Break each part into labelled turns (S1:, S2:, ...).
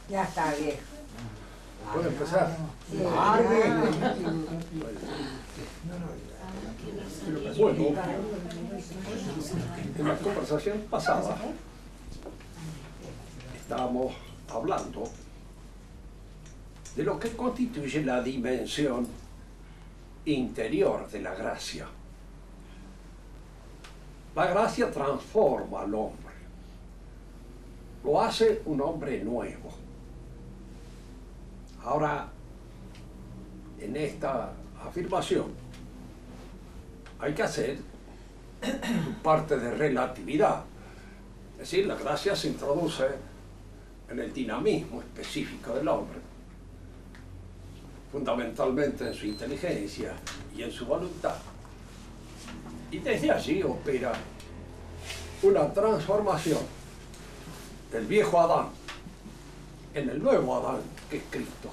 S1: Ya está viejo.
S2: ¿Puedo empezar?
S1: Sí.
S2: Bueno, en la conversación pasada estábamos hablando de lo que constituye la dimensión interior de la gracia. La gracia transforma al hombre, lo hace un hombre nuevo. Ahora, en esta afirmación hay que hacer parte de relatividad. Es decir, la gracia se introduce en el dinamismo específico del hombre, fundamentalmente en su inteligencia y en su voluntad. Y desde allí opera una transformación del viejo Adán en el nuevo Adán, que es Cristo.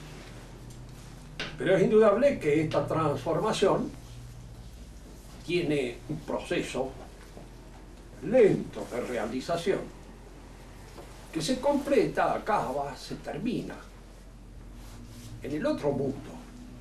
S2: Pero es indudable que esta transformación tiene un proceso lento de realización que se completa, acaba, se termina en el otro mundo.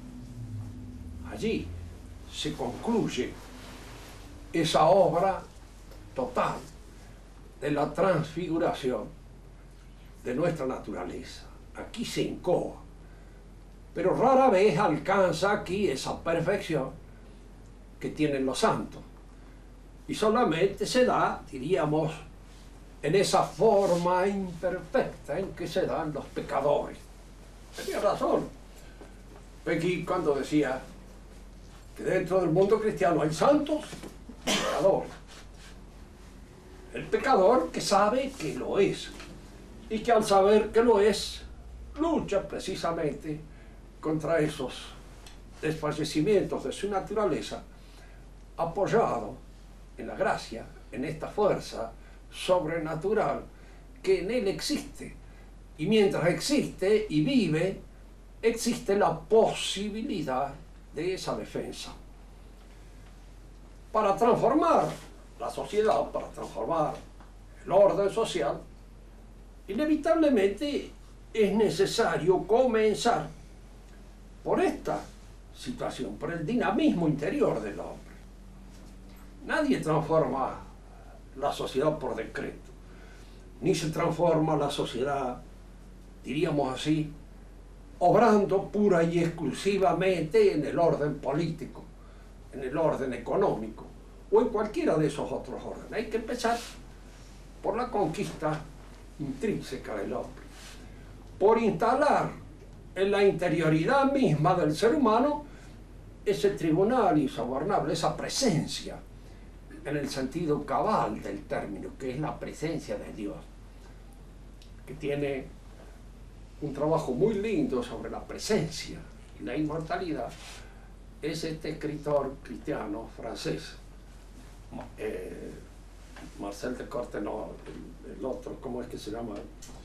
S2: Allí se concluye esa obra total de la transfiguración de nuestra naturaleza. Aquí se incoa, pero rara vez alcanza aquí esa perfección que tienen los santos, y solamente se da, diríamos, en esa forma imperfecta en que se dan los pecadores. Tenía razón Peggy cuando decía que dentro del mundo cristiano hay santos y pecadores. El pecador que sabe que lo es, y que al saber que lo es, lucha precisamente contra esos desfallecimientos de su naturaleza, apoyado en la gracia, en esta fuerza sobrenatural que en él existe. Y mientras existe y vive, existe la posibilidad de esa defensa. Para transformar la sociedad, para transformar el orden social, inevitablemente es necesario comenzar por esta situación, por el dinamismo interior del hombre. Nadie transforma la sociedad por decreto, ni se transforma la sociedad, diríamos así, obrando pura y exclusivamente en el orden político, en el orden económico o en cualquiera de esos otros órdenes. Hay que empezar por la conquista intrínseca del hombre, por instalar en la interioridad misma del ser humano ese tribunal insobornable, esa presencia, en el sentido cabal del término, que es la presencia de Dios, que tiene un trabajo muy lindo sobre la presencia y la inmortalidad. Es este escritor cristiano francés, Marcel de Cortenay, el otro, ¿cómo es que se llama?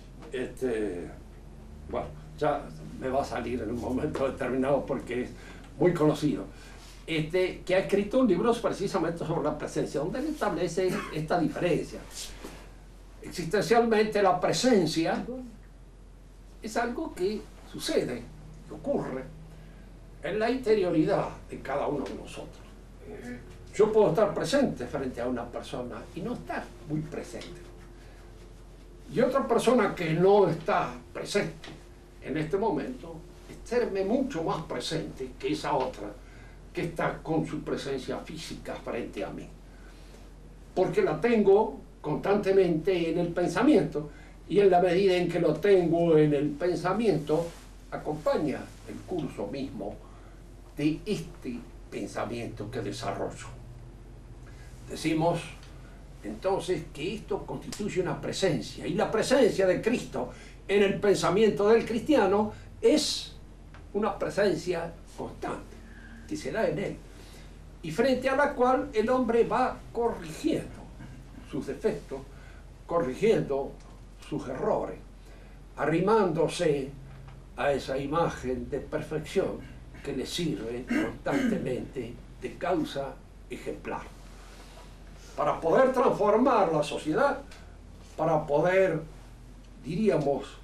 S2: Bueno, ya me va a salir en un momento determinado porque es muy conocido. Que ha escrito libros precisamente sobre la presencia, donde él establece esta diferencia. Existencialmente, la presencia es algo que sucede, que ocurre en la interioridad de cada uno de nosotros. Yo puedo estar presente frente a una persona y no estar muy presente. Y otra persona que no está presente en este momento, estarme mucho más presente que esa otra que está con su presencia física frente a mí. Porque la tengo constantemente en el pensamiento, y en la medida en que lo tengo en el pensamiento, acompaña el curso mismo de este pensamiento que desarrollo. Decimos entonces que esto constituye una presencia, y la presencia de Cristo en el pensamiento del cristiano es una presencia constante que se da en él, y frente a la cual el hombre va corrigiendo sus defectos, corrigiendo sus errores, arrimándose a esa imagen de perfección que le sirve constantemente de causa ejemplar. Para poder transformar la sociedad, para poder, diríamos,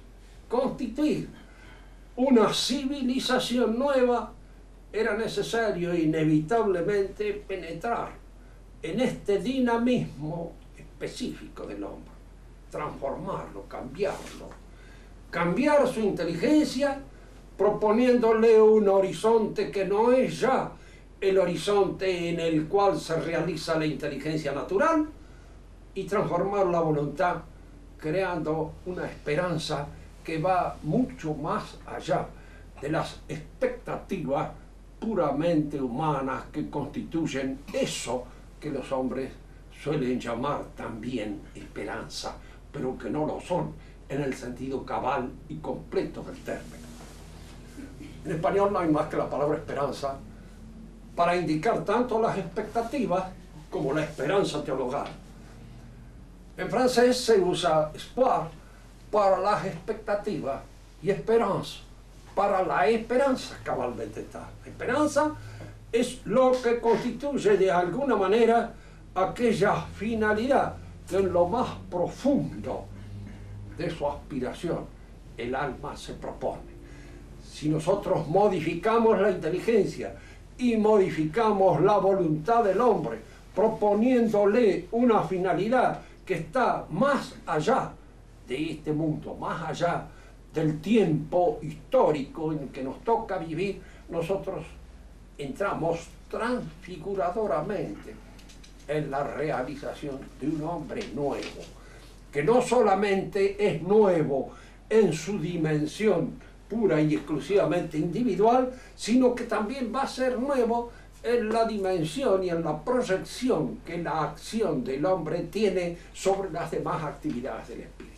S2: constituir una civilización nueva, era necesario inevitablemente penetrar en este dinamismo específico del hombre, transformarlo, cambiar su inteligencia, proponiéndole un horizonte que no es ya el horizonte en el cual se realiza la inteligencia natural, y transformar la voluntad creando una esperanza que va mucho más allá de las expectativas puramente humanas que constituyen eso que los hombres suelen llamar también esperanza, pero que no lo son en el sentido cabal y completo del término. En español no hay más que la palabra esperanza para indicar tanto las expectativas como la esperanza teologal. En francés se usa espoir para las expectativas y esperanza para la esperanza cabalmente tal. La esperanza es lo que constituye de alguna manera aquella finalidad que en lo más profundo de su aspiración el alma se propone. Si nosotros modificamos la inteligencia y modificamos la voluntad del hombre, proponiéndole una finalidad que está más allá de este mundo, más allá del tiempo histórico en que nos toca vivir, nosotros entramos transfiguradoramente en la realización de un hombre nuevo, que no solamente es nuevo en su dimensión pura y exclusivamente individual, sino que también va a ser nuevo en la dimensión y en la proyección que la acción del hombre tiene sobre las demás actividades del espíritu.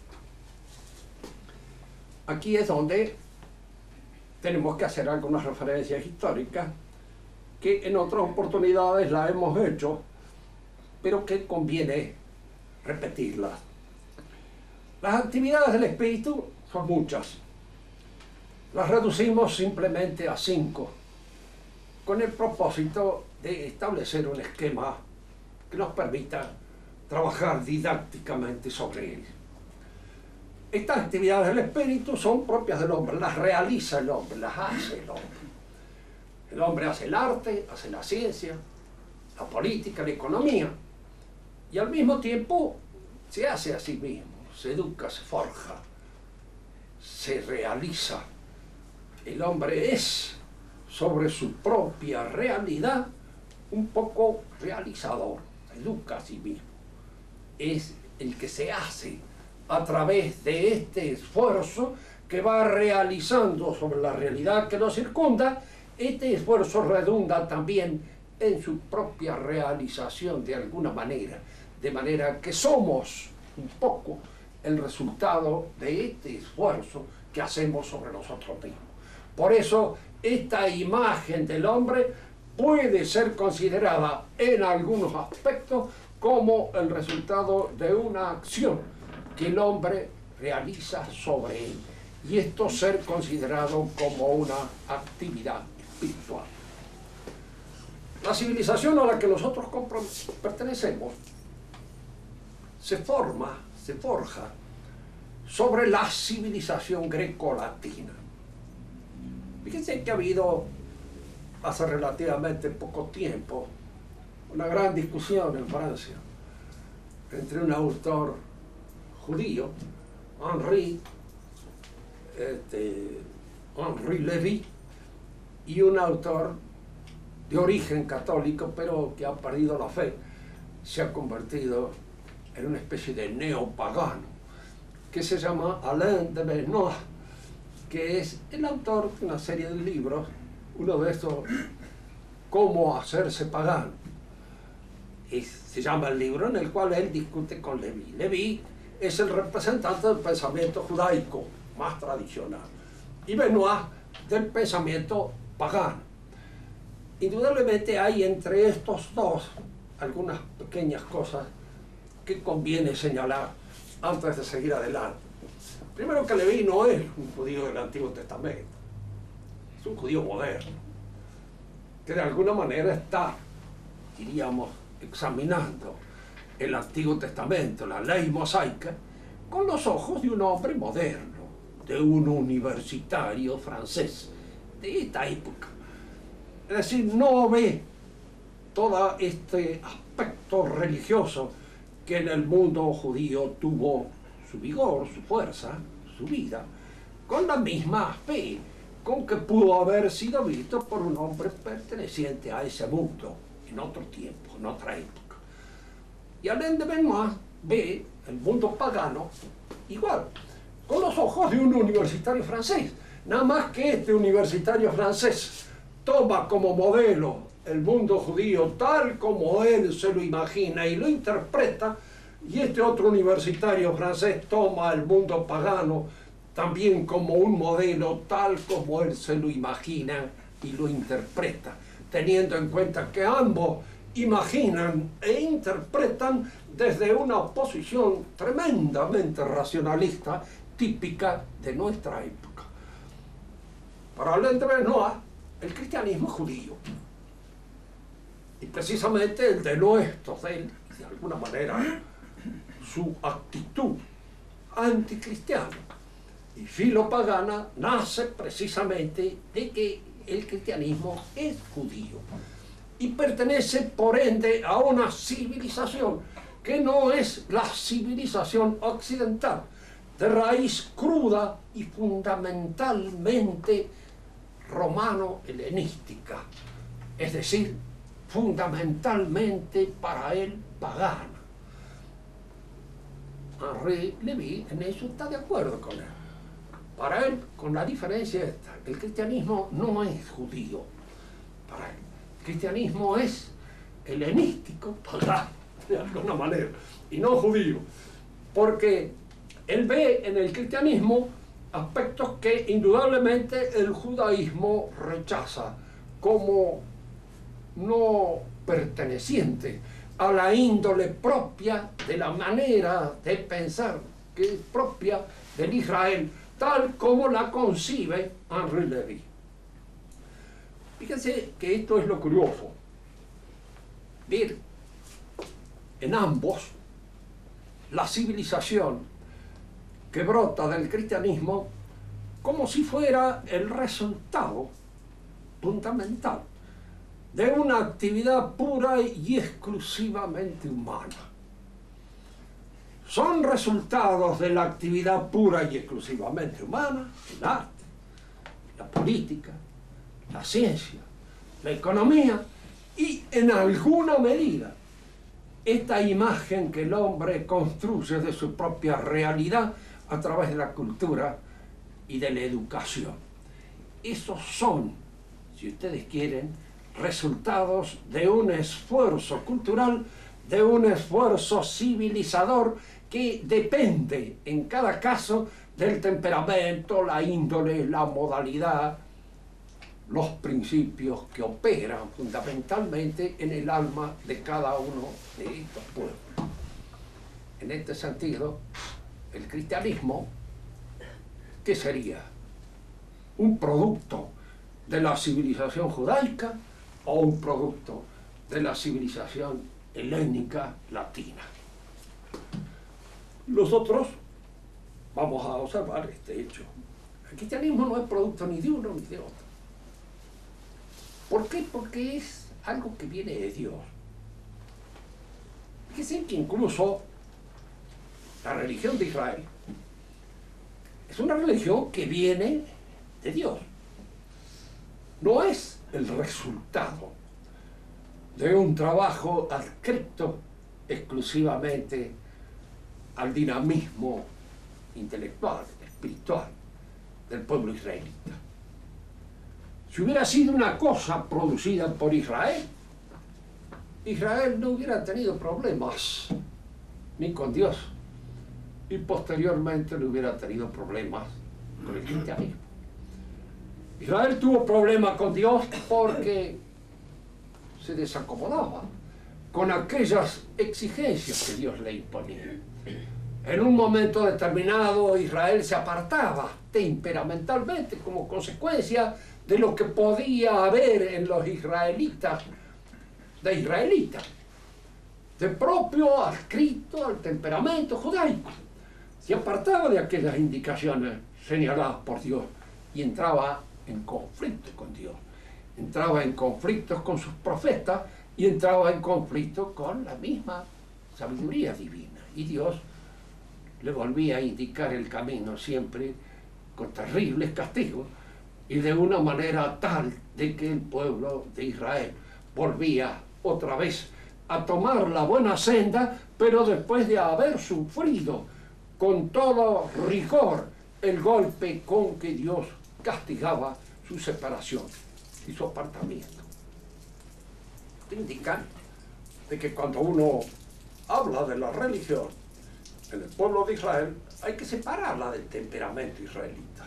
S2: Aquí es donde tenemos que hacer algunas referencias históricas que en otras oportunidades las hemos hecho, pero que conviene repetirlas. Las actividades del espíritu son muchas. Las reducimos simplemente a 5, con el propósito de establecer un esquema que nos permita trabajar didácticamente sobre él. Estas actividades del espíritu son propias del hombre, las realiza el hombre, las hace el hombre. El hombre hace el arte, hace la ciencia, la política, la economía, y al mismo tiempo se hace a sí mismo, se educa, se forja, se realiza. El hombre es, sobre su propia realidad, un poco realizador, se educa a sí mismo. Es el que se hace a través de este esfuerzo que va realizando sobre la realidad que lo circunda. Este esfuerzo redunda también en su propia realización de alguna manera, de manera que somos un poco el resultado de este esfuerzo que hacemos sobre nosotros mismos. Por eso, esta imagen del hombre puede ser considerada en algunos aspectos como el resultado de una acción que el hombre realiza sobre él, y esto ser considerado como una actividad espiritual. La civilización a la que nosotros pertenecemos se forja sobre la civilización greco-latina. Fíjense que ha habido hace relativamente poco tiempo una gran discusión en Francia entre un autor judío, Henri Lévy, y un autor de origen católico, pero que ha perdido la fe, se ha convertido en una especie de neopagano, que se llama Alain de Benoist, que es el autor de una serie de libros, uno de estos, Cómo hacerse pagano. Se llama el libro en el cual él discute con Lévy. Lévy es el representante del pensamiento judaico más tradicional y Benoist del pensamiento pagano. Indudablemente hay entre estos dos algunas pequeñas cosas que conviene señalar antes de seguir adelante. Primero, que Lévy no es un judío del Antiguo Testamento, es un judío moderno, que de alguna manera está, diríamos, examinando el Antiguo Testamento, la ley mosaica, con los ojos de un hombre moderno, de un universitario francés de esta época. Es decir, no ve todo este aspecto religioso que en el mundo judío tuvo su vigor, su fuerza, su vida, con la misma fe con que pudo haber sido visto por un hombre perteneciente a ese mundo, en otro tiempo, en otra época. Y Alain de Benoist ve el mundo pagano igual, con los ojos de un universitario francés. Nada más que este universitario francés toma como modelo el mundo judío tal como él se lo imagina y lo interpreta, y este otro universitario francés toma el mundo pagano también como un modelo tal como él se lo imagina y lo interpreta, teniendo en cuenta que ambos imaginan e interpretan desde una posición tremendamente racionalista típica de nuestra época. Para Alain de Benoist, el cristianismo es judío, y precisamente el denuesto de él, de alguna manera, su actitud anticristiana y filopagana nace precisamente de que el cristianismo es judío y pertenece por ende a una civilización que no es la civilización occidental, de raíz cruda y fundamentalmente romano-helenística, es decir, fundamentalmente para él pagana. Henri Lévy en eso está de acuerdo con él. Para él, con la diferencia esta, el cristianismo no es judío. Para él, el cristianismo es helenístico, pagano, de alguna manera, y no judío. Porque él ve en el cristianismo aspectos que indudablemente el judaísmo rechaza como no perteneciente a la índole propia de la manera de pensar que es propia del Israel, tal como la concibe Henri Lévy. Fíjense que esto es lo curioso, ver en ambos la civilización que brota del cristianismo como si fuera el resultado fundamental de una actividad pura y exclusivamente humana. Son resultados de la actividad pura y exclusivamente humana, el arte, la política, la ciencia, la economía y, en alguna medida, esta imagen que el hombre construye de su propia realidad a través de la cultura y de la educación. Esos son, si ustedes quieren, resultados de un esfuerzo cultural, de un esfuerzo civilizador que depende en cada caso del temperamento, la índole, la modalidad, los principios que operan fundamentalmente en el alma de cada uno de estos pueblos. En este sentido, el cristianismo, ¿qué sería? ¿Un producto de la civilización judaica o un producto de la civilización helénica latina? Nosotros vamos a observar este hecho. El cristianismo no es producto ni de uno ni de otro. ¿Por qué? Porque es algo que viene de Dios. Fíjense que incluso la religión de Israel es una religión que viene de Dios. No es el resultado de un trabajo adscrito exclusivamente al dinamismo intelectual, espiritual del pueblo israelita. Si hubiera sido una cosa producida por Israel, Israel no hubiera tenido problemas ni con Dios y posteriormente no hubiera tenido problemas con el cristianismo. Israel tuvo problemas con Dios porque se desacomodaba con aquellas exigencias que Dios le imponía. En un momento determinado Israel se apartaba temperamentalmente como consecuencia de lo que podía haber en los israelitas, de propio adscrito al temperamento judaico. Se apartaba de aquellas indicaciones señaladas por Dios y entraba en conflicto con Dios. Entraba en conflictos con sus profetas y entraba en conflicto con la misma sabiduría divina. Y Dios le volvía a indicar el camino siempre con terribles castigos y de una manera tal de que el pueblo de Israel volvía otra vez a tomar la buena senda, pero después de haber sufrido con todo rigor el golpe con que Dios castigaba su separación y su apartamiento. Te indican de que cuando uno habla de la religión en el pueblo de Israel, hay que separarla del temperamento israelita.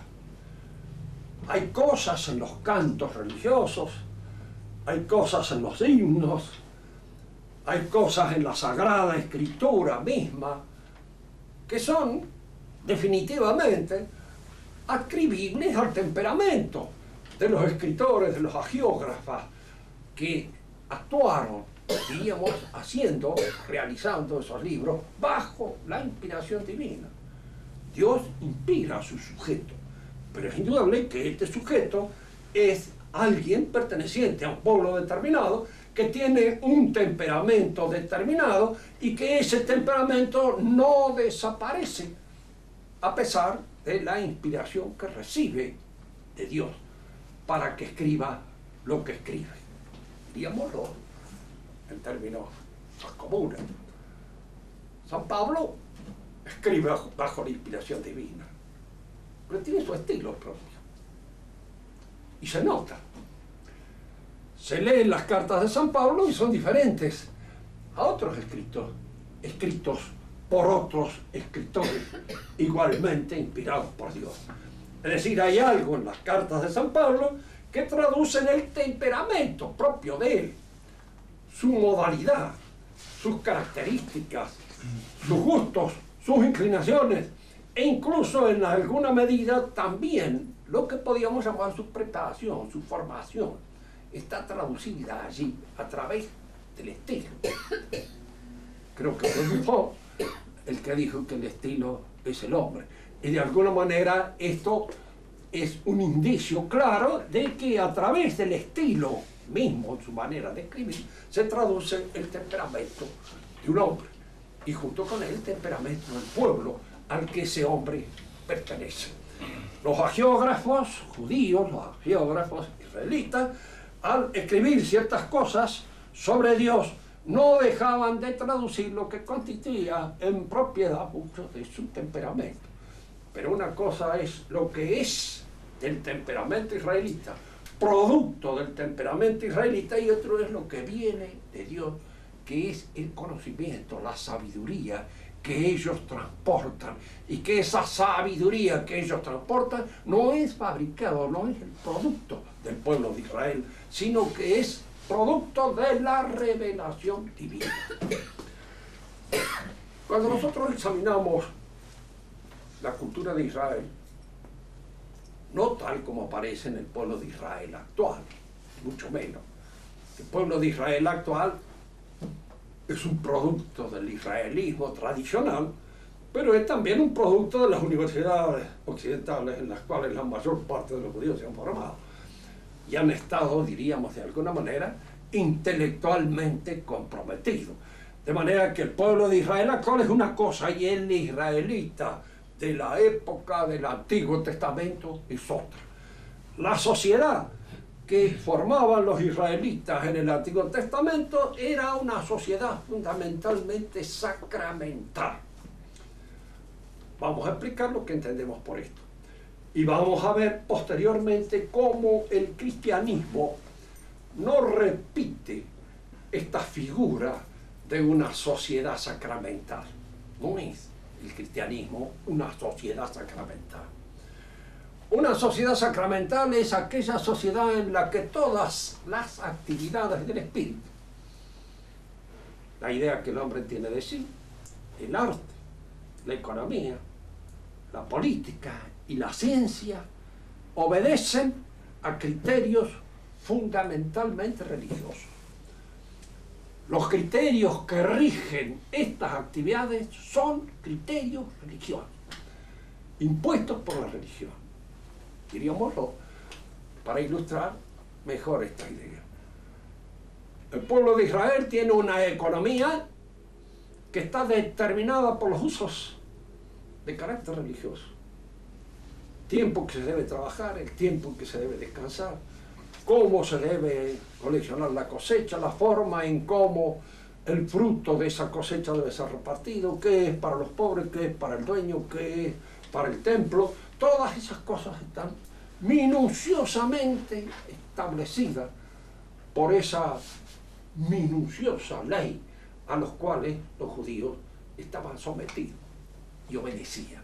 S2: Hay cosas en los cantos religiosos, hay cosas en los himnos, hay cosas en la Sagrada Escritura misma que son definitivamente atribuibles al temperamento de los escritores, de los hagiógrafos que actuaron, diríamos, realizando esos libros bajo la inspiración divina. Dios inspira a su sujeto, pero es indudable que este sujeto es alguien perteneciente a un pueblo determinado que tiene un temperamento determinado y que ese temperamento no desaparece a pesar de la inspiración que recibe de Dios para que escriba lo que escribe. Digámoslo en términos más comunes. San Pablo escribe bajo la inspiración divina, pero tiene su estilo propio. Y se nota. Se leen las cartas de San Pablo y son diferentes a otros escritos por otros escritores igualmente inspirados por Dios. Es decir, hay algo en las cartas de San Pablo que traducen el temperamento propio de él, su modalidad, sus características, sus gustos, sus inclinaciones e incluso en alguna medida también lo que podríamos llamar su preparación, su formación. Está traducida allí a través del estilo. Creo que fue Buffon el que dijo que el estilo es el hombre. Y de alguna manera esto es un indicio claro de que a través del estilo mismo, su manera de escribir, se traduce el temperamento de un hombre y junto con él el temperamento del pueblo al que ese hombre pertenece. Los hagiógrafos judíos, los hagiógrafos israelitas, al escribir ciertas cosas sobre Dios, no dejaban de traducir lo que constituía en propiedad mucho de su temperamento. Pero una cosa es lo que es del temperamento israelita, producto del temperamento israelita, y otro es lo que viene de Dios, que es el conocimiento, la sabiduría que ellos transportan, y que esa sabiduría que ellos transportan no es fabricado, no es el producto del pueblo de Israel, sino que es producto de la revelación divina. Cuando nosotros examinamos la cultura de Israel, no tal como aparece en el pueblo de Israel actual, mucho menos. El pueblo de Israel actual es un producto del israelismo tradicional, pero es también un producto de las universidades occidentales en las cuales la mayor parte de los judíos se han formado y han estado, diríamos de alguna manera, intelectualmente comprometidos. De manera que el pueblo de Israel actual es una cosa y el israelita de la época del Antiguo Testamento es otra. La sociedad que formaban los israelitas en el Antiguo Testamento era una sociedad fundamentalmente sacramental. Vamos a explicar lo que entendemos por esto. Y vamos a ver posteriormente cómo el cristianismo no repite esta figura de una sociedad sacramental. No es el cristianismo una sociedad sacramental. Una sociedad sacramental es aquella sociedad en la que todas las actividades del espíritu, la idea que el hombre tiene de sí, el arte, la economía, la política y la ciencia, obedecen a criterios fundamentalmente religiosos. Los criterios que rigen estas actividades son criterios religiosos, impuestos por la religión. diríamoslo, para ilustrar mejor esta idea. El pueblo de Israel tiene una economía que está determinada por los usos de carácter religioso. Tiempo que se debe trabajar, el tiempo en que se debe descansar, cómo se debe coleccionar la cosecha, la forma en cómo el fruto de esa cosecha debe ser repartido, qué es para los pobres, qué es para el dueño, qué es para el templo. Todas esas cosas están minuciosamente establecidas por esa minuciosa ley a los cuales los judíos estaban sometidos y obedecían.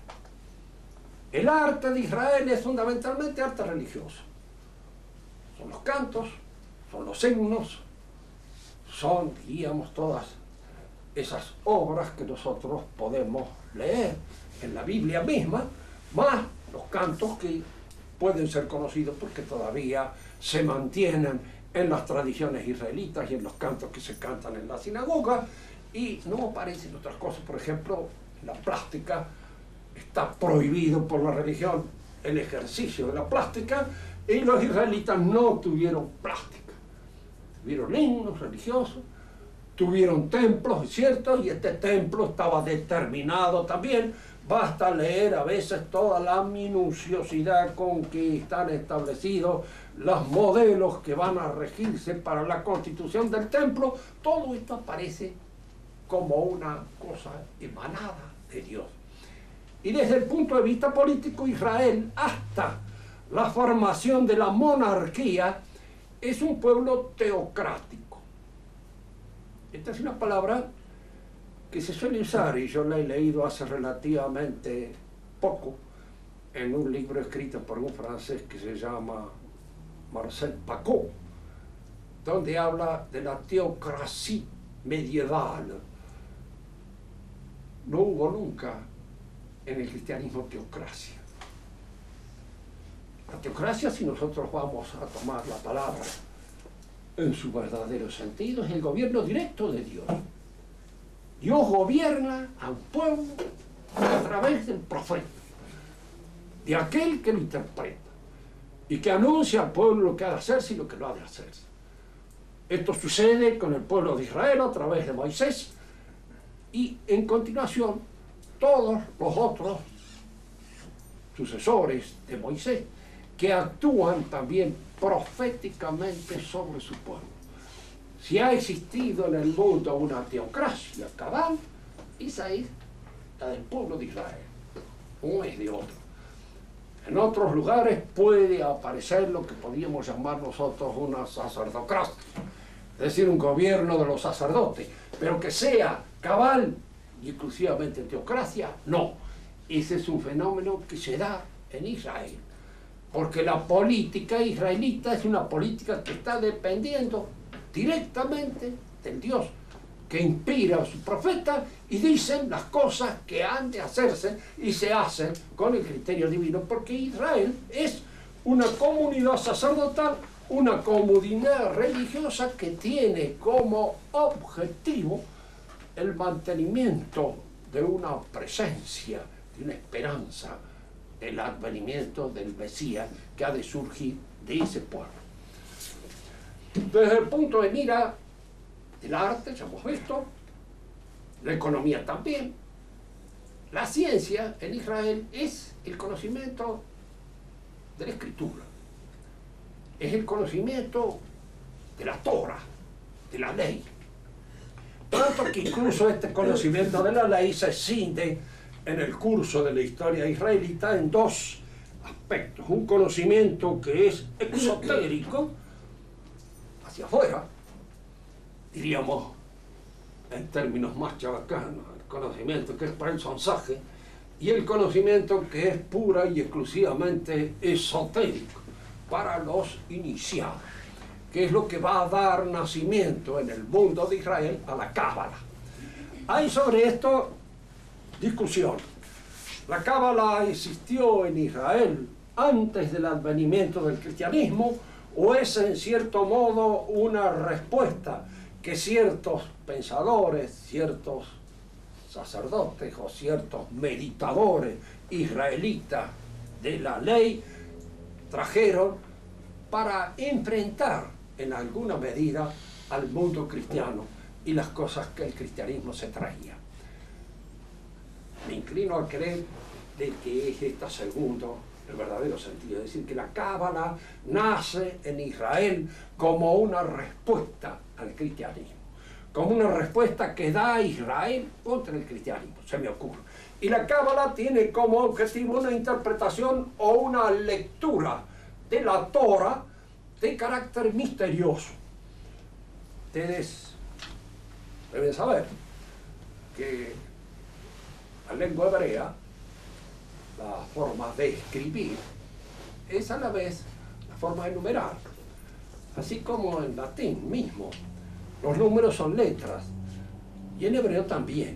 S2: El arte de Israel es fundamentalmente arte religioso. Son los cantos, son los himnos, son, diríamos, todas esas obras que nosotros podemos leer en la Biblia misma, más los cantos que pueden ser conocidos porque todavía se mantienen en las tradiciones israelitas y en los cantos que se cantan en la sinagoga, y no aparecen otras cosas. Por ejemplo, la plástica, está prohibido por la religión el ejercicio de la plástica, y los israelitas no tuvieron plástica. Tuvieron himnos religiosos, tuvieron templos, es cierto, y este templo estaba determinado también. Basta leer a veces toda la minuciosidad con que están establecidos los modelos que van a regirse para la constitución del templo. Todo esto aparece como una cosa emanada de Dios. Y desde el punto de vista político, Israel, hasta la formación de la monarquía, es un pueblo teocrático. Esta es una palabra que se suele usar, y yo la he leído hace relativamente poco en un libro escrito por un francés que se llama Marcel Paquot, donde habla de la teocracia medieval. No hubo nunca en el cristianismo teocracia. La teocracia, si nosotros vamos a tomar la palabra en su verdadero sentido, es el gobierno directo de Dios. Dios gobierna a un pueblo a través del profeta, de aquel que lo interpreta y que anuncia al pueblo lo que ha de hacerse y lo que no ha de hacerse. Esto sucede con el pueblo de Israel a través de Moisés, y en continuación todos los otros sucesores de Moisés que actúan también proféticamente sobre su pueblo. Si ha existido en el mundo una teocracia cabal, esa es la del pueblo de Israel, no es de otro. En otros lugares puede aparecer lo que podríamos llamar nosotros una sacerdocracia, es decir, un gobierno de los sacerdotes, pero que sea cabal y exclusivamente teocracia, no. Ese es un fenómeno que se da en Israel, porque la política israelita es una política que está dependiendo directamente del Dios que inspira a su profeta, y dicen las cosas que han de hacerse y se hacen con el criterio divino, porque Israel es una comunidad sacerdotal, una comunidad religiosa que tiene como objetivo el mantenimiento de una presencia, de una esperanza, el advenimiento del Mesías que ha de surgir de ese pueblo. Desde el punto de mira del arte, ya hemos visto, la economía también, la ciencia en Israel es el conocimiento de la escritura, es el conocimiento de la Torah, de la ley. Tanto que incluso este conocimiento de la ley se cinde en el curso de la historia israelita en dos aspectos. Un conocimiento que es exotérico, hacia afuera, diríamos en términos más chabacanos, el conocimiento que es para el sonsaje, y el conocimiento que es pura y exclusivamente esotérico, para los iniciados, que es lo que va a dar nacimiento en el mundo de Israel a la Cábala. Hay sobre esto discusión. La Cábala existió en Israel antes del advenimiento del cristianismo, o es en cierto modo una respuesta que ciertos pensadores, ciertos sacerdotes o ciertos meditadores israelitas de la ley trajeron para enfrentar en alguna medida al mundo cristiano y las cosas que el cristianismo se traía. Me inclino a creer de que es este segundo el verdadero sentido, es decir, que la Cábala nace en Israel como una respuesta al cristianismo, como una respuesta que da Israel contra el cristianismo, se me ocurre. Y la Cábala tiene como objetivo una interpretación o una lectura de la Torah de carácter misterioso. Ustedes deben saber que la lengua hebrea, la forma de escribir, es a la vez la forma de numerar. Así como en latín mismo, los números son letras, y en hebreo también.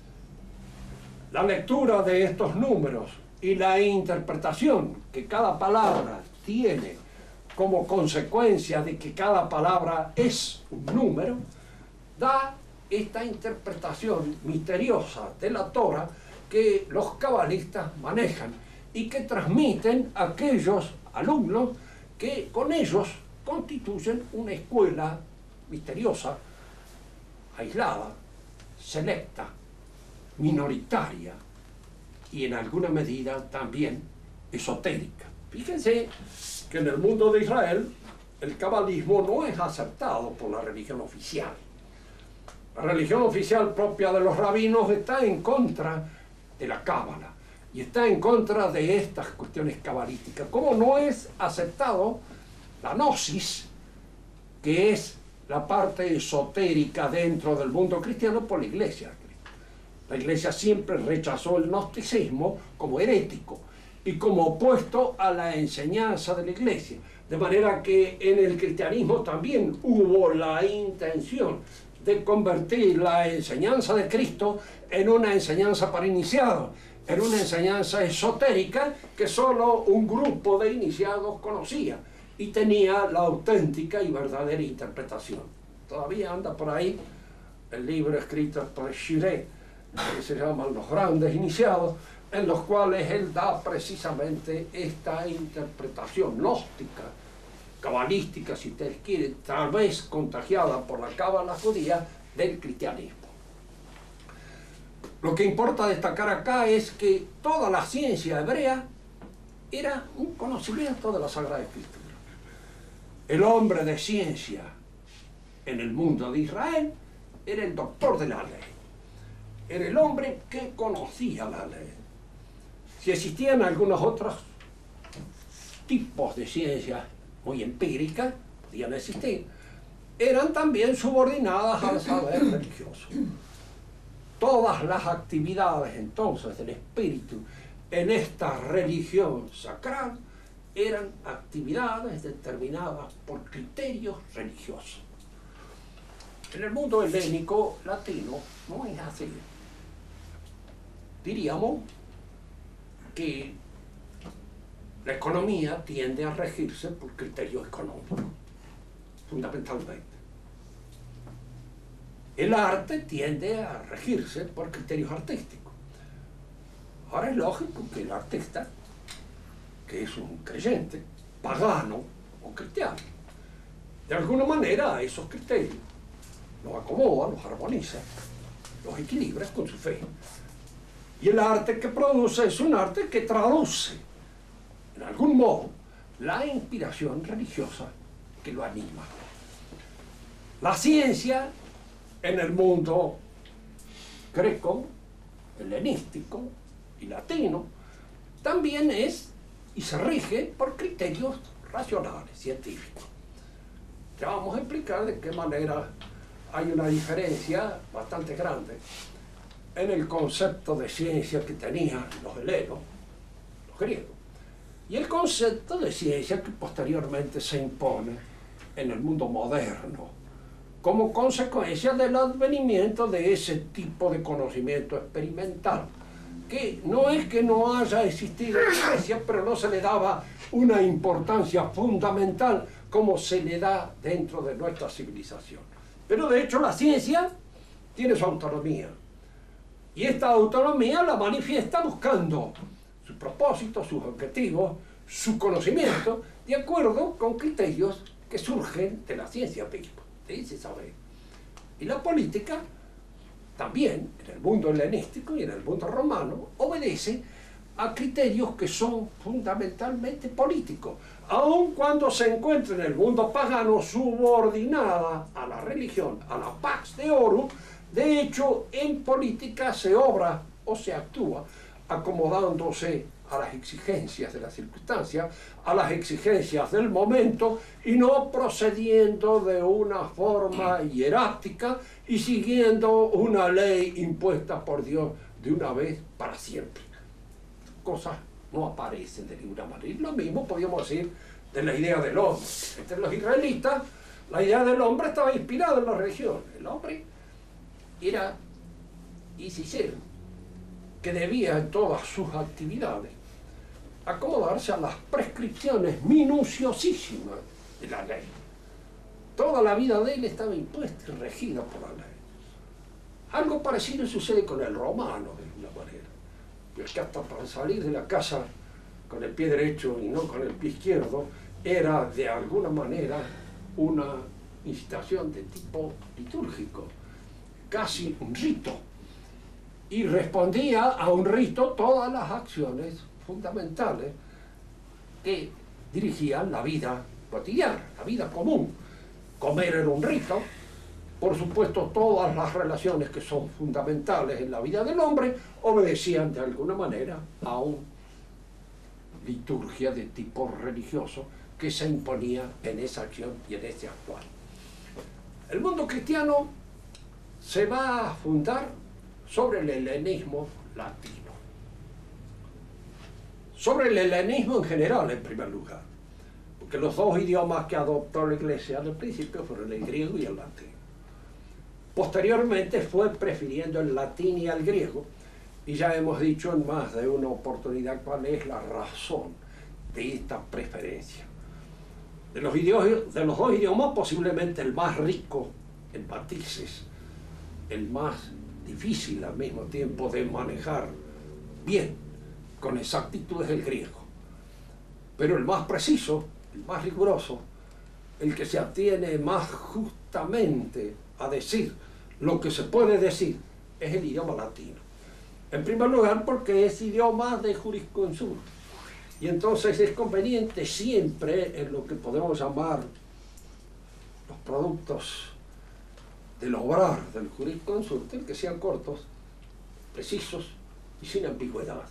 S2: La lectura de estos números y la interpretación que cada palabra tiene como consecuencia de que cada palabra es un número, da esta interpretación misteriosa de la Torah que los cabalistas manejan y que transmiten a aquellos alumnos que con ellos constituyen una escuela misteriosa, aislada, selecta, minoritaria y en alguna medida también esotérica. Fíjense que en el mundo de Israel el cabalismo no es aceptado por la religión oficial. La religión oficial propia de los rabinos está en contra de la Cábala y está en contra de estas cuestiones cabalísticas, como no es aceptado la gnosis, que es la parte esotérica dentro del mundo cristiano, por la Iglesia. La Iglesia siempre rechazó el gnosticismo como herético y como opuesto a la enseñanza de la Iglesia, de manera que en el cristianismo también hubo la intención de convertir la enseñanza de Cristo en una enseñanza para iniciados, en una enseñanza esotérica que solo un grupo de iniciados conocía y tenía la auténtica y verdadera interpretación. Todavía anda por ahí el libro escrito por Shiré, que se llama Los Grandes Iniciados, en los cuales él da precisamente esta interpretación gnóstica, cabalística, si ustedes quieren, tal vez contagiada por la cábala judía del cristianismo. Lo que importa destacar acá es que toda la ciencia hebrea era un conocimiento de la Sagrada Escritura. El hombre de ciencia en el mundo de Israel era el doctor de la ley, era el hombre que conocía la ley. Si existían algunos otros tipos de ciencias muy empíricas, podían existir, eran también subordinadas al saber religioso. Todas las actividades entonces del espíritu en esta religión sacral eran actividades determinadas por criterios religiosos. En el mundo helénico latino no es así. Diríamos que la economía tiende a regirse por criterios económicos, fundamentalmente. El arte tiende a regirse por criterios artísticos. Ahora es lógico que el artista, que es un creyente, pagano o cristiano, de alguna manera esos criterios los acomoda, los armoniza, los equilibra con su fe. Y el arte que produce es un arte que traduce, en algún modo, la inspiración religiosa que lo anima. La ciencia en el mundo greco, helenístico y latino también es y se rige por criterios racionales, científicos. Ya vamos a explicar de qué manera hay una diferencia bastante grande en el concepto de ciencia que tenían los helenos, los griegos, y el concepto de ciencia que posteriormente se impone en el mundo moderno, como consecuencia del advenimiento de ese tipo de conocimiento experimental, que no es que no haya existido en la Iglesia, pero no se le daba una importancia fundamental como se le da dentro de nuestra civilización. Pero de hecho la ciencia tiene su autonomía, y esta autonomía la manifiesta buscando sus propósitos, sus objetivos, su conocimiento de acuerdo con criterios que surgen de la ciencia misma, de ese saber. Y la política también, en el mundo helenístico y en el mundo romano, obedece a criterios que son fundamentalmente políticos, aun cuando se encuentra en el mundo pagano subordinada a la religión, a la pax deorum. De hecho, en política se obra o se actúa acomodándose a las exigencias de las circunstancias, a las exigencias del momento, y no procediendo de una forma hierática y siguiendo una ley impuesta por Dios de una vez para siempre. Cosas no aparecen de ninguna manera. Y lo mismo podríamos decir de la idea del hombre. Entre los israelitas, la idea del hombre estaba inspirada en la religión. El hombre era Isisero, que debía en todas sus actividades acomodarse a las prescripciones minuciosísimas de la ley. Toda la vida de él estaba impuesta y regida por la ley. Algo parecido sucede con el romano, de alguna manera. Es que hasta para salir de la casa con el pie derecho y no con el pie izquierdo, era de alguna manera una incitación de tipo litúrgico, casi un rito. Y respondía a un rito todas las acciones fundamentales que dirigían la vida cotidiana, la vida común. Comer era un rito, por supuesto todas las relaciones que son fundamentales en la vida del hombre obedecían de alguna manera a una liturgia de tipo religioso que se imponía en esa acción y en ese actuar. El mundo cristiano se va a fundar sobre el helenismo latino. Sobre el helenismo en general, en primer lugar, porque los dos idiomas que adoptó la Iglesia al principio fueron el griego y el latín. Posteriormente fue prefiriendo el latín y el griego, y ya hemos dicho en más de una oportunidad cuál es la razón de esta preferencia. De los dos idiomas, posiblemente el más rico en matices, el más difícil al mismo tiempo de manejar bien, con exactitud, es el griego. Pero el más preciso, el más riguroso, el que se atiene más justamente a decir lo que se puede decir, es el idioma latino. En primer lugar, porque es idioma de jurisconsulto. Y entonces es conveniente siempre en lo que podemos llamar los productos del obrar del jurisconsulto, que sean cortos, precisos y sin ambigüedad.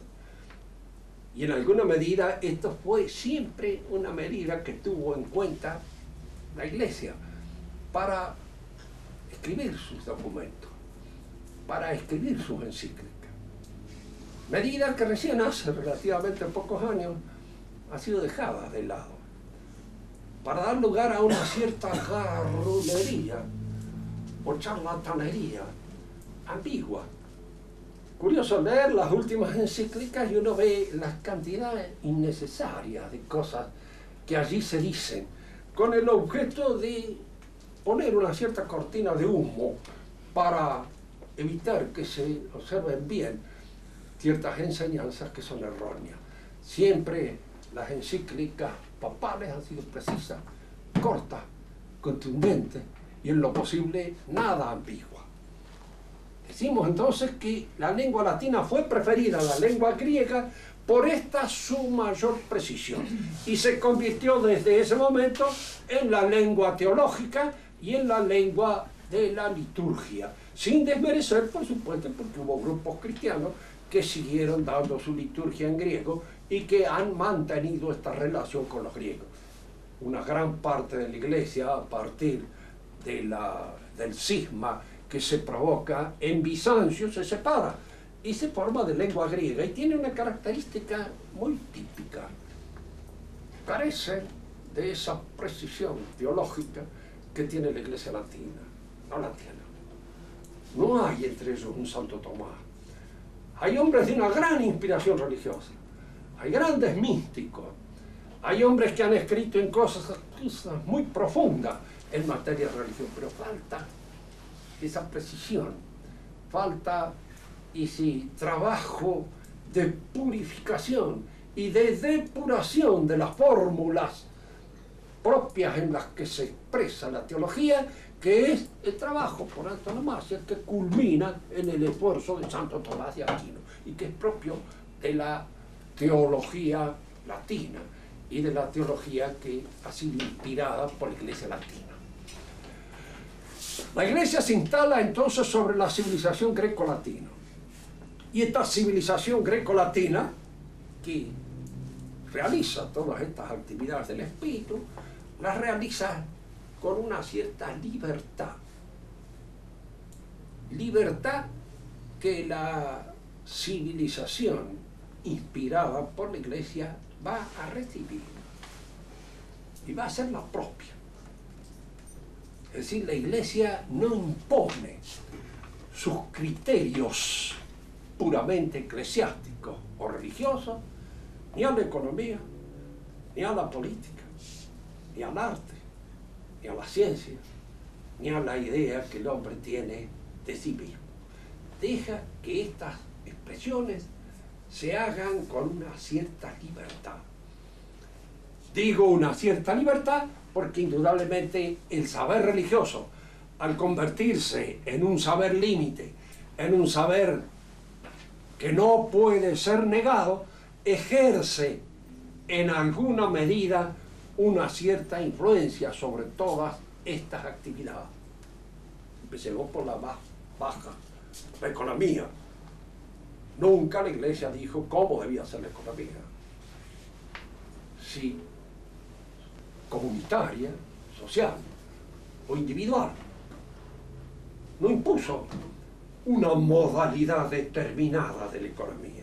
S2: Y en alguna medida esto fue siempre una medida que tuvo en cuenta la Iglesia para escribir sus documentos, para escribir sus encíclicas. Medida que recién hace relativamente pocos años ha sido dejada de lado, para dar lugar a una cierta garrulería o charlatanería ambigua. Curioso leer las últimas encíclicas y uno ve las cantidades innecesarias de cosas que allí se dicen, con el objeto de poner una cierta cortina de humo para evitar que se observen bien ciertas enseñanzas que son erróneas. Siempre las encíclicas papales han sido precisas, cortas, contundentes y en lo posible nada ambiguas. Decimos entonces que la lengua latina fue preferida a la lengua griega por esta su mayor precisión y se convirtió desde ese momento en la lengua teológica y en la lengua de la liturgia, sin desmerecer, por supuesto, porque hubo grupos cristianos que siguieron dando su liturgia en griego y que han mantenido esta relación con los griegos. Una gran parte de la Iglesia, a partir del cisma que se provoca en Bizancio, se separa y se forma de lengua griega y tiene una característica muy típica. Carece de esa precisión teológica que tiene la Iglesia latina. No la tiene. No hay entre ellos un Santo Tomás. Hay hombres de una gran inspiración religiosa. Hay grandes místicos. Hay hombres que han escrito en cosas muy profundas en materia de religión, pero falta esa precisión, falta ese trabajo de purificación y de depuración de las fórmulas propias en las que se expresa la teología, que es el trabajo por antonomasia que culmina en el esfuerzo de Santo Tomás de Aquino y que es propio de la teología latina y de la teología que ha sido inspirada por la Iglesia latina. La Iglesia se instala entonces sobre la civilización greco-latina, y esta civilización greco-latina que realiza todas estas actividades del espíritu, las realiza con una cierta libertad. Libertad que la civilización inspirada por la Iglesia va a recibir y va a ser la propia. Es decir, la Iglesia no impone sus criterios puramente eclesiásticos o religiosos ni a la economía, ni a la política, ni al arte, ni a la ciencia, ni a la idea que el hombre tiene de sí mismo. Deja que estas expresiones se hagan con una cierta libertad. Digo una cierta libertad porque indudablemente el saber religioso, al convertirse en un saber límite, en un saber que no puede ser negado, ejerce en alguna medida una cierta influencia sobre todas estas actividades. Empecemos por la más baja, la economía. Nunca la Iglesia dijo cómo debía ser la economía. Si comunitaria, social o individual. No impuso una modalidad determinada de la economía.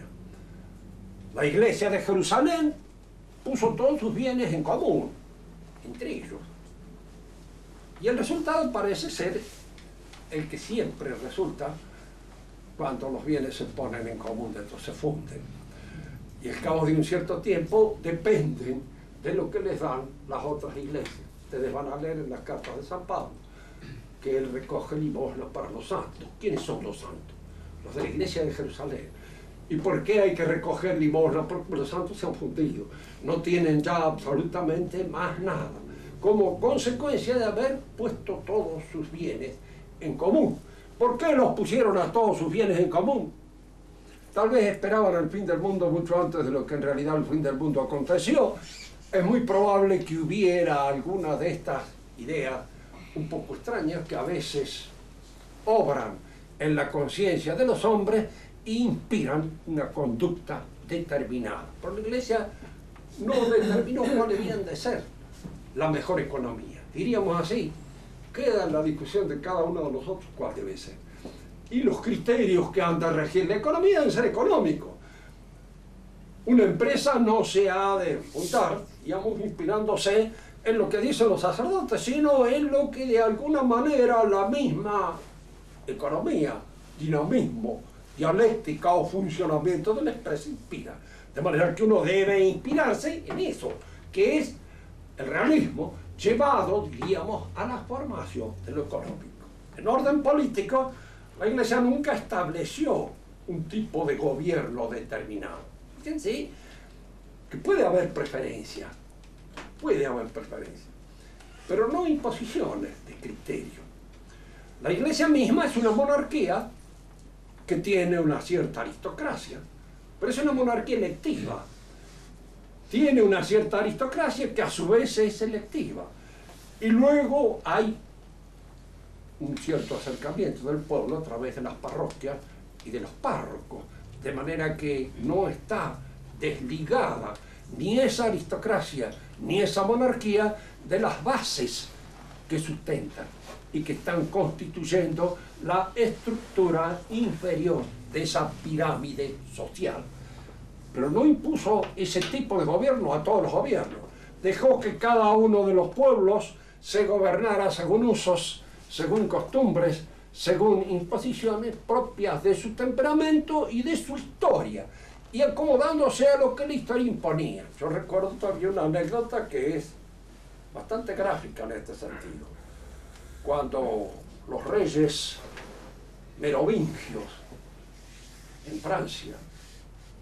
S2: La Iglesia de Jerusalén puso todos sus bienes en común, entre ellos. Y el resultado parece ser el que siempre resulta cuando los bienes se ponen en común, entonces se funden. Y al cabo de un cierto tiempo dependen de lo que les dan las otras iglesias. Ustedes van a leer en las cartas de San Pablo que él recoge limosna para los santos. ¿Quiénes son los santos? Los de la Iglesia de Jerusalén. ¿Y por qué hay que recoger limosna? Porque los santos se han fundido. No tienen ya absolutamente más nada. Como consecuencia de haber puesto todos sus bienes en común. ¿Por qué los pusieron a todos sus bienes en común? Tal vez esperaban el fin del mundo mucho antes de lo que en realidad el fin del mundo aconteció. Es muy probable que hubiera alguna de estas ideas un poco extrañas que a veces obran en la conciencia de los hombres e inspiran una conducta determinada. Pero la Iglesia no determinó cuál debían de ser la mejor economía. Diríamos así, queda en la discusión de cada uno de nosotros cuál debe ser. Y los criterios que han de regir la economía deben ser económicos. Una empresa no se ha de fundar, digamos, inspirándose en lo que dicen los sacerdotes, sino en lo que de alguna manera la misma economía, dinamismo, dialéctica o funcionamiento de la empresa inspira. De manera que uno debe inspirarse en eso, que es el realismo llevado, diríamos, a la formación de lo económico. En orden político, la Iglesia nunca estableció un tipo de gobierno determinado. Fíjense que puede haber preferencias, pero no imposiciones de criterio. La Iglesia misma es una monarquía que tiene una cierta aristocracia, pero es una monarquía electiva. Tiene una cierta aristocracia que a su vez es selectiva. Y luego hay un cierto acercamiento del pueblo a través de las parroquias y de los párrocos, de manera que no está desligada ni esa aristocracia ni esa monarquía de las bases que sustentan y que están constituyendo la estructura inferior de esa pirámide social. Pero no impuso ese tipo de gobierno a todos los gobiernos. Dejó que cada uno de los pueblos se gobernara según usos, según costumbres, según imposiciones propias de su temperamento y de su historia, y acomodándose a lo que la historia imponía. Yo recuerdo todavía una anécdota que es bastante gráfica en este sentido. Cuando los reyes merovingios en Francia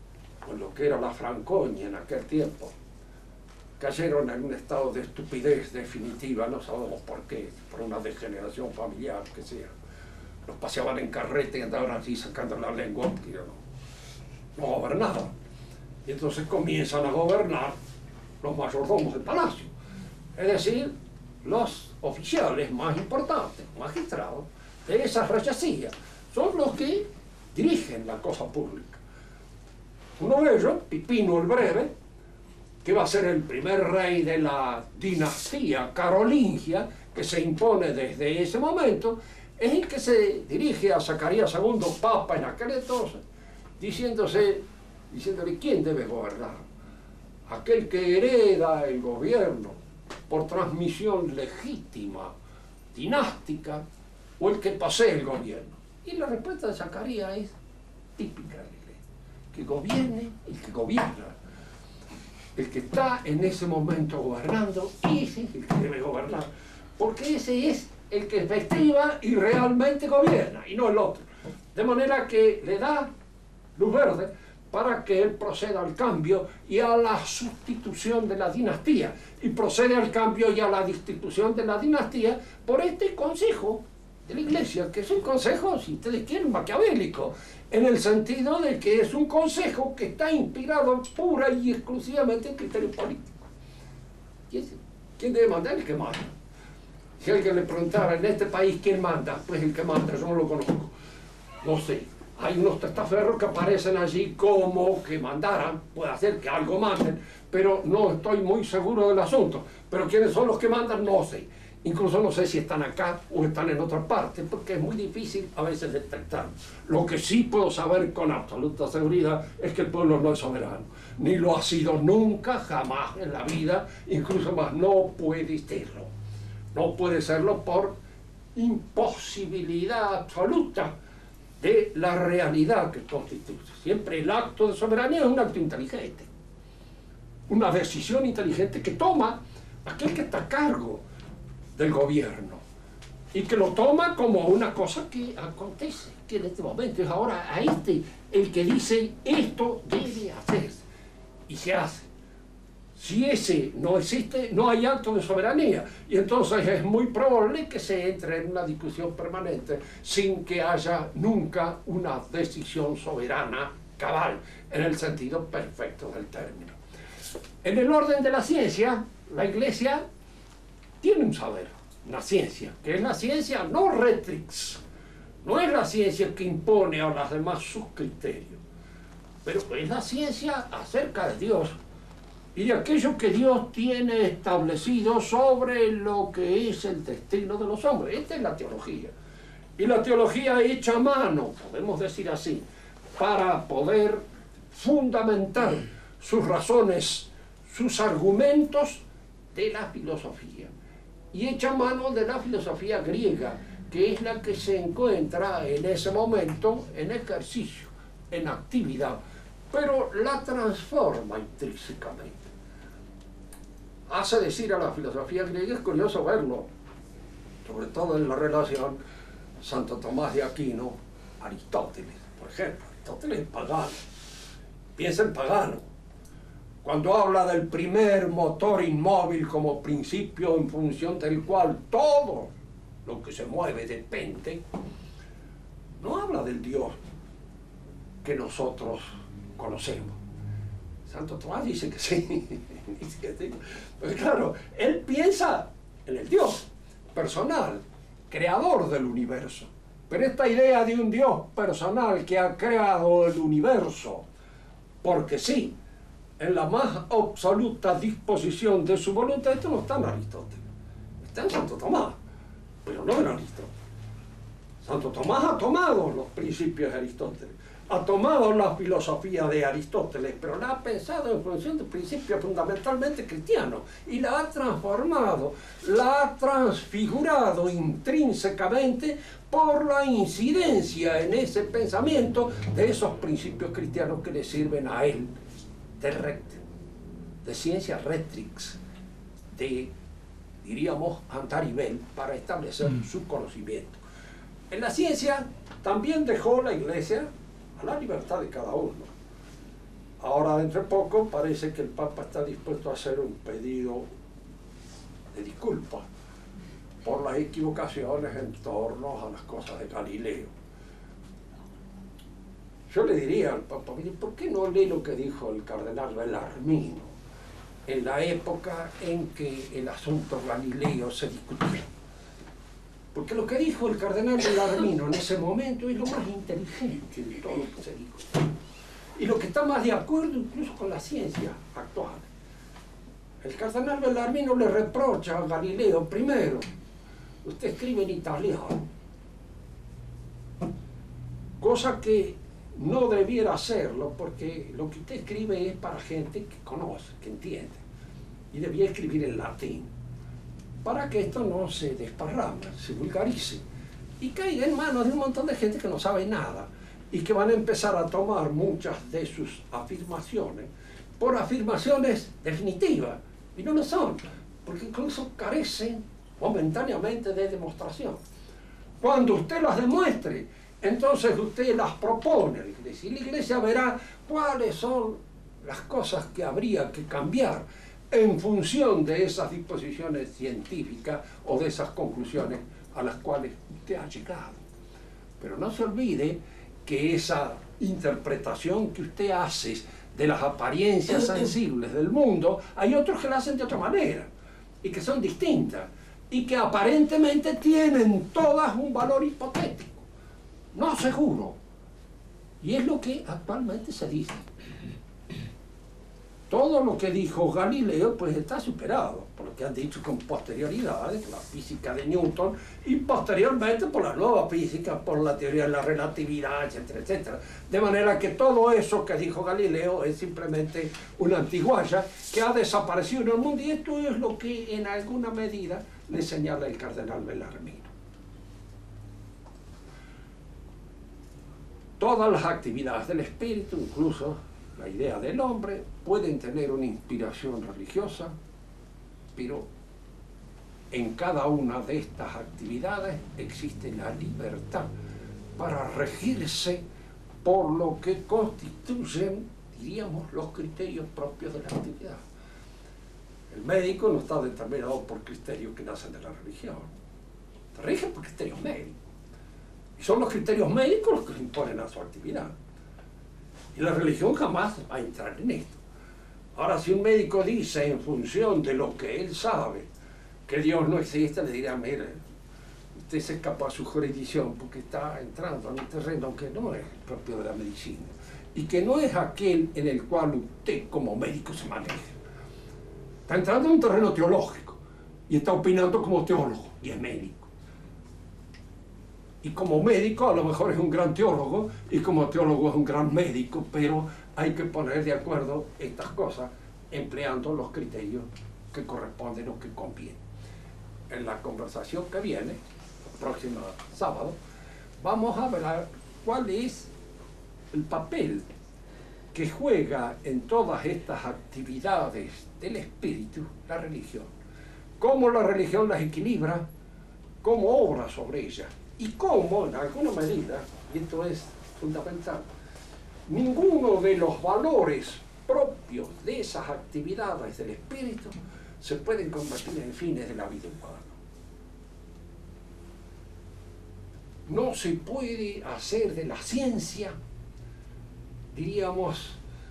S2: con lo que era la Franconia en aquel tiempo, cayeron en un estado de estupidez definitiva, no sabemos por qué, por una degeneración familiar, que sea. Los paseaban en carrete y andaban así sacando la lengua, porque no gobernaban. Y entonces comienzan a gobernar los mayordomos del palacio, es decir, los oficiales más importantes, magistrados de esas reyesías, son los que dirigen la cosa pública. Uno de ellos, Pipino el Breve, que va a ser el primer rey de la dinastía carolingia, que se impone desde ese momento, es el que se dirige a Zacarías II, papa en aquel entonces, diciéndole quién debe gobernar. Aquel que hereda el gobierno por transmisión legítima, dinástica, o el que posee el gobierno. Y la respuesta de Zacarías es típica de la iglesia: que gobierne el que gobierna. El que está en ese momento gobernando, ese es el que debe gobernar, porque ese es el que efectiva y realmente gobierna, y no el otro. De manera que le da luz verde para que él proceda al cambio y a la sustitución de la dinastía, y procede al cambio y a la destitución de la dinastía por este consejo de la iglesia, que es un consejo, si ustedes quieren, maquiavélico, en el sentido de que es un consejo que está inspirado pura y exclusivamente en criterios políticos. ¿Quién debe mandar? El que manda. Si alguien le preguntara en este país quién manda, pues el que manda, yo no lo conozco, no sé. Hay unos testaferros que aparecen allí como que mandaran, puede ser que algo manden, pero no estoy muy seguro del asunto. Pero quiénes son los que mandan, no sé. Incluso no sé si están acá o están en otra parte, porque es muy difícil a veces detectar. Lo que sí puedo saber con absoluta seguridad es que el pueblo no es soberano. Ni lo ha sido nunca, jamás en la vida, incluso más no puede serlo. No puede serlo por imposibilidad absoluta de la realidad que constituye. Siempre el acto de soberanía es un acto inteligente. Una decisión inteligente que toma aquel que está a cargo del gobierno, y que lo toma como una cosa que acontece, que en este momento es ahora a el que dice esto debe hacerse, y se hace. Si ese no existe, no hay acto de soberanía, y entonces es muy probable que se entre en una discusión permanente sin que haya nunca una decisión soberana cabal, en el sentido perfecto del término. En el orden de la ciencia, la Iglesia tiene un saber, una ciencia, que es la ciencia no retrix, no es la ciencia que impone a las demás sus criterios, pero es la ciencia acerca de Dios y de aquello que Dios tiene establecido sobre lo que es el destino de los hombres. Esta es la teología. Y la teología hecha a mano, podemos decir así, para poder fundamentar sus razones, sus argumentos de la filosofía. Y hecha a mano de la filosofía griega, que es la que se encuentra en ese momento en ejercicio, en actividad, pero la transforma intrínsecamente. Hace decir a la filosofía griega, es curioso verlo, sobre todo en la relación Santo Tomás de Aquino, Aristóteles, por ejemplo. Aristóteles es pagano, piensa en pagano. Cuando habla del primer motor inmóvil como principio en función del cual todo lo que se mueve depende, no habla del Dios que nosotros conocemos. Santo Tomás dice que sí, pues claro, él piensa en el Dios personal, creador del universo. Pero esta idea de un Dios personal que ha creado el universo, porque sí, en la más absoluta disposición de su voluntad, esto no está en Aristóteles, está en Santo Tomás, pero no en Aristóteles. Santo Tomás ha tomado los principios de Aristóteles, ha tomado la filosofía de Aristóteles, pero la ha pensado en función de principios fundamentalmente cristianos, y la ha transformado, la ha transfigurado intrínsecamente por la incidencia en ese pensamiento de esos principios cristianos que le sirven a él de ciencia retrix, de, diríamos, andarivel, para establecer su conocimiento. En la ciencia también dejó la Iglesia a la libertad de cada uno. Ahora, dentro de poco, parece que el Papa está dispuesto a hacer un pedido de disculpas por las equivocaciones en torno a las cosas de Galileo. Yo le diría al Papa, mire, ¿por qué no lee lo que dijo el cardenal Bellarmino en la época en que el asunto Galileo se discutía? Porque lo que dijo el cardenal Bellarmino en ese momento es lo más inteligente de todo lo que se dijo. Y lo que está más de acuerdo incluso con la ciencia actual. El cardenal Bellarmino le reprocha a Galileo, primero, usted escribe en italiano, cosa que no debiera hacerlo, porque lo que usted escribe es para gente que conoce, que entiende, y debía escribir en latín, para que esto no se desparrame, se vulgarice, y caiga en manos de un montón de gente que no sabe nada, y que van a empezar a tomar muchas de sus afirmaciones por afirmaciones definitivas, y no lo son, porque incluso carecen momentáneamente de demostración. Cuando usted las demuestre, entonces usted las propone a la Iglesia, y la Iglesia verá cuáles son las cosas que habría que cambiar en función de esas disposiciones científicas o de esas conclusiones a las cuales usted ha llegado. Pero no se olvide que esa interpretación que usted hace de las apariencias sensibles del mundo, hay otros que la hacen de otra manera, y que son distintas, y que aparentemente tienen todas un valor hipotético, no seguro. Y es lo que actualmente se dice. Todo lo que dijo Galileo pues está superado por lo que han dicho con posterioridad, la física de Newton, y posteriormente por la nueva física, por la teoría de la relatividad, etcétera, etcétera. De manera que todo eso que dijo Galileo es simplemente una antiguaya que ha desaparecido en el mundo, y esto es lo que en alguna medida le señala el cardenal Bellarmino. Todas las actividades del espíritu, incluso la idea del hombre, pueden tener una inspiración religiosa, pero en cada una de estas actividades existe la libertad para regirse por lo que constituyen, diríamos, los criterios propios de la actividad. El médico no está determinado por criterios que nacen de la religión, se rige por criterios médicos. Y son los criterios médicos los que le imponen a su actividad. Y la religión jamás va a entrar en esto. Ahora, si un médico dice, en función de lo que él sabe, que Dios no existe, le dirá, mire, usted se escapa a su jurisdicción porque está entrando en un terreno que no es propio de la medicina y que no es aquel en el cual usted como médico se maneja. Está entrando en un terreno teológico y está opinando como teólogo y es médico. Y como médico a lo mejor es un gran teólogo y como teólogo es un gran médico, pero hay que poner de acuerdo estas cosas empleando los criterios que corresponden o que convienen. En la conversación que viene, el próximo sábado, vamos a ver cuál es el papel que juega en todas estas actividades del espíritu la religión. Cómo la religión las equilibra, cómo obra sobre ellas. Y cómo, en alguna medida, y esto es fundamental, ninguno de los valores propios de esas actividades del espíritu se pueden convertir en fines de la vida humana. No se puede hacer de la ciencia, diríamos,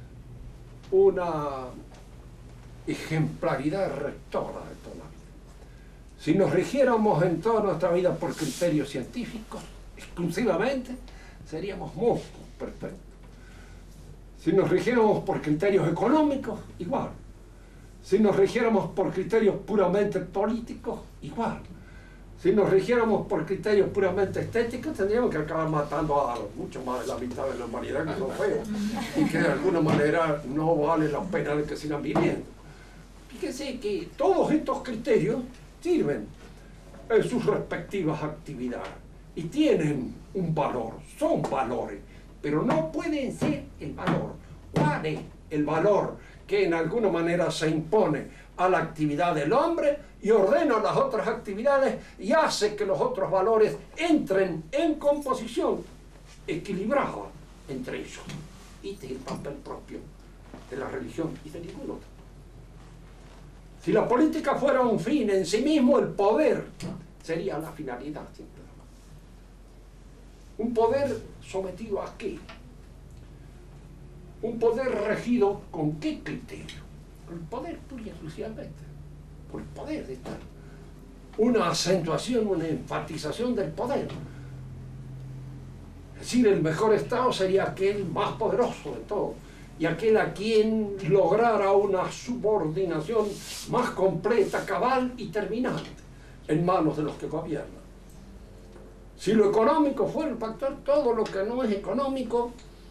S2: una ejemplaridad rectora de toda la vida. Si nos rigiéramos en toda nuestra vida por criterios científicos, exclusivamente, seríamos monstruos perfectos. Si nos rigiéramos por criterios económicos, igual. Si nos rigiéramos por criterios puramente políticos, igual. Si nos rigiéramos por criterios puramente estéticos, tendríamos que acabar matando a mucho más de la mitad de la humanidad que son feos y que de alguna manera no vale la pena de que sigan viviendo. Fíjense que todos estos criterios sirven en sus respectivas actividades y tienen un valor, son valores, pero no pueden ser el valor. ¿Cuál es el valor que en alguna manera se impone a la actividad del hombre y ordena las otras actividades y hace que los otros valores entren en composición equilibrada entre ellos? Este es el papel propio de la religión y de ningún otro. Si la política fuera un fin en sí mismo, el poder sería la finalidad. ¿Un poder sometido a qué? ¿Un poder regido con qué criterio? Con el poder pura y exclusivamente. Por el poder de estar. Una acentuación, una enfatización del poder. Es decir, el mejor Estado sería aquel más poderoso de todos y aquel a quien lograra una subordinación más completa, cabal y terminante en manos de los que gobiernan. Si lo económico fuera el factor, todo lo que no es económico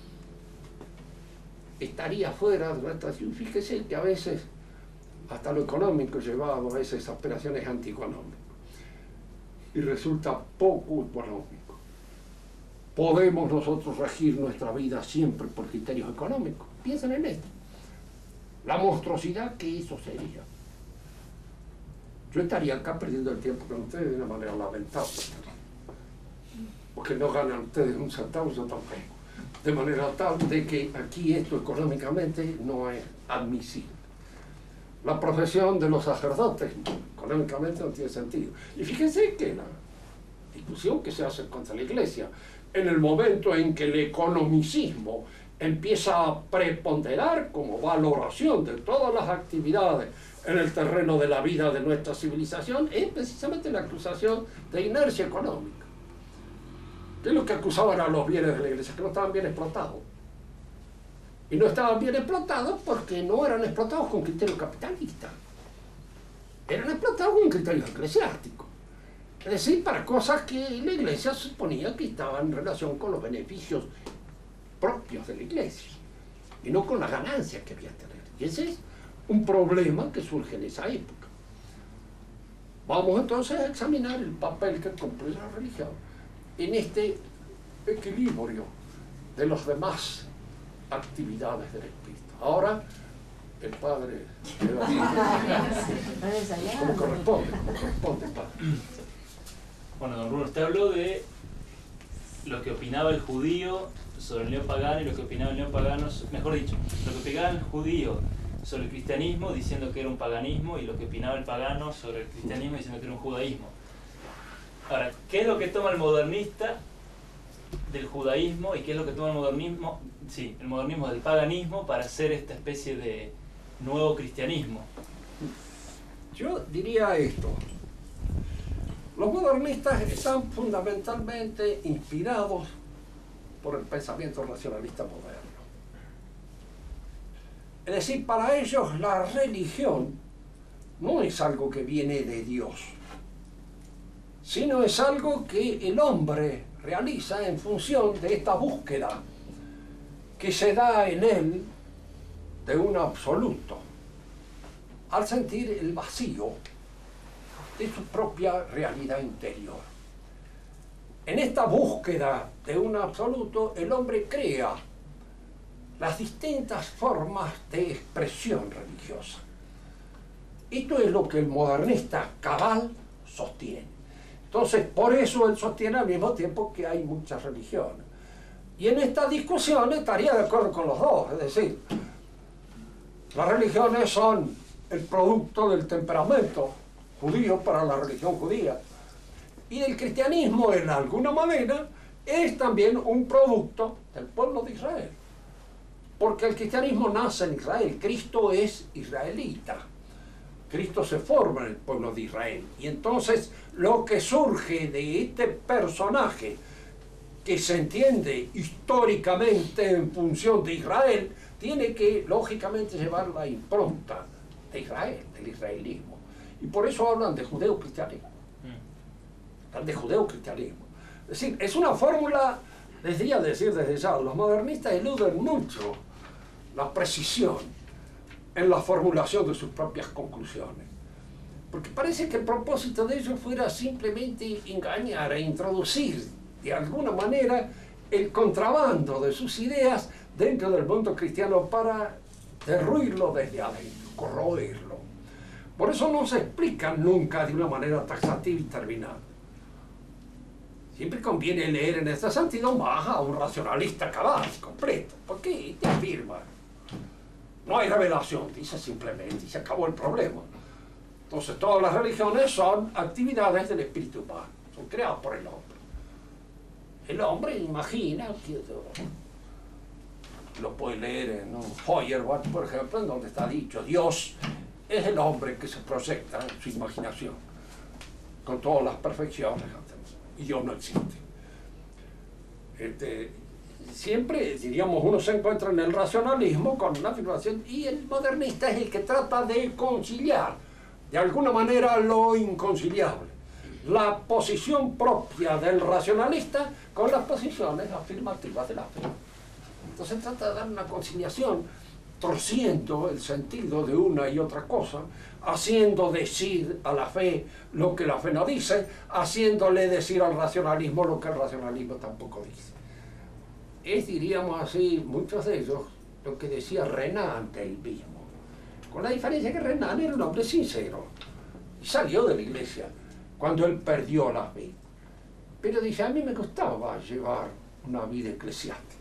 S2: estaría fuera de nuestra ciudad. Fíjese que a veces hasta lo económico llevado a veces a operaciones antieconómicas y resulta poco económico. ¿Podemos nosotros regir nuestra vida siempre por criterios económicos? Piensen en esto. La monstruosidad que eso sería. Yo estaría acá perdiendo el tiempo con ustedes de una manera lamentable. Porque no ganan ustedes un centavo, yo tampoco. De manera tal de que aquí esto económicamente no es admisible. La profesión de los sacerdotes económicamente no tiene sentido. Y fíjense que la discusión que se hace contra la Iglesia, en el momento en que el economicismo empieza a preponderar como valoración de todas las actividades en el terreno de la vida de nuestra civilización, es precisamente la acusación de inercia económica. ¿Qué es lo que acusaban a los bienes de la Iglesia? Que no estaban bien explotados. Y no estaban bien explotados porque no eran explotados con criterio capitalista. Eran explotados con criterio eclesiástico. Es decir, para cosas que la Iglesia suponía que estaban en relación con los beneficios propios de la Iglesia y no con las ganancias que había que tener. Y ese es un problema que surge en esa época. Vamos entonces a examinar el papel que cumple la religión en este equilibrio de las demás actividades del espíritu. Ahora, el padre como corresponde, padre.
S1: Bueno, don Bruno, usted habló de lo que opinaba el judío sobre el neopagano y lo que opinaba el neopagano, mejor dicho, lo que opinaba el judío sobre el cristianismo diciendo que era un paganismo y lo que opinaba el pagano sobre el cristianismo diciendo que era un judaísmo. Ahora, ¿qué es lo que toma el modernista del judaísmo y qué es lo que toma el modernismo del paganismo para hacer esta especie de nuevo cristianismo?
S2: Yo diría esto. Los modernistas están fundamentalmente inspirados por el pensamiento racionalista moderno. Es decir, para ellos la religión no es algo que viene de Dios, sino es algo que el hombre realiza en función de esta búsqueda que se da en él de un absoluto, al sentir el vacío de su propia realidad interior. En esta búsqueda de un absoluto, el hombre crea las distintas formas de expresión religiosa. Esto es lo que el modernista cabal sostiene. Entonces, por eso él sostiene al mismo tiempo que hay muchas religiones. Y en esta discusión estaría de acuerdo con los dos, es decir, las religiones son el producto del temperamento judío para la religión judía. Y el cristianismo, en alguna manera, es también un producto del pueblo de Israel. Porque el cristianismo nace en Israel, Cristo es israelita. Cristo se forma en el pueblo de Israel. Y entonces lo que surge de este personaje que se entiende históricamente en función de Israel, tiene que lógicamente llevar la impronta de Israel, del israelismo. Y por eso hablan de judeo-cristianismo. Hablan de judeo-cristianismo. Es decir, es una fórmula, les diría decir desde ya, los modernistas eluden mucho la precisión en la formulación de sus propias conclusiones. Porque parece que el propósito de ellos fuera simplemente engañar e introducir de alguna manera el contrabando de sus ideas dentro del mundo cristiano para derruirlo desde adentro, corroerlo. Por eso no se explican nunca de una manera taxativa y terminada. Siempre conviene leer en este sentido más a un racionalista cabal, completo. ¿Por qué? Te afirma No hay revelación, dice simplemente, y se acabó el problema. Entonces todas las religiones son actividades del espíritu humano, son creadas por el hombre. El hombre imagina, lo puede leer en un Feuerbach, por ejemplo, en donde está dicho, Dios es el hombre que se proyecta en su imaginación, con todas las perfecciones, y Dios no existe. Siempre, diríamos, uno se encuentra en el racionalismo con una afirmación, y el modernista es el que trata de conciliar, de alguna manera, lo inconciliable. La posición propia del racionalista con las posiciones afirmativas de la fe. Entonces trata de dar una conciliación, torciendo el sentido de una y otra cosa, haciendo decir a la fe lo que la fe no dice, haciéndole decir al racionalismo lo que el racionalismo tampoco dice. Es, diríamos así, muchos de ellos, lo que decía Renan del mismo, con la diferencia que Renan era un hombre sincero y salió de la iglesia cuando él perdió la fe. Pero dice, a mí me gustaba llevar una vida eclesiástica.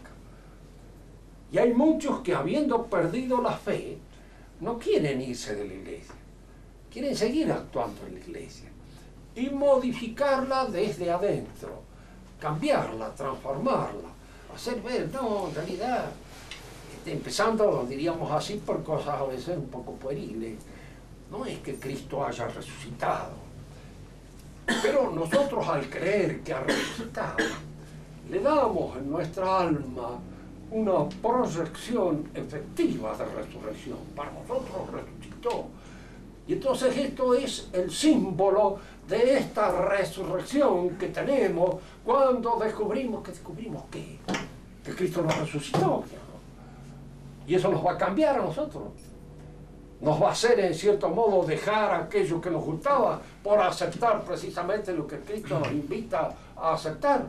S2: Y hay muchos que, habiendo perdido la fe, no quieren irse de la iglesia, quieren seguir actuando en la iglesia y modificarla desde adentro, cambiarla, transformarla, hacer ver, no, en realidad, empezando, diríamos así, por cosas a veces un poco pueriles, no es que Cristo haya resucitado, pero nosotros, al creer que ha resucitado, le damos en nuestra alma una proyección efectiva de resurrección. Para nosotros resucitó. Y entonces esto es el símbolo de esta resurrección que tenemos cuando descubrimos ¿qué? Que Cristo nos resucitó. Y eso nos va a cambiar a nosotros. Nos va a hacer, en cierto modo, dejar aquello que nos gustaba por aceptar precisamente lo que Cristo nos invita a aceptar.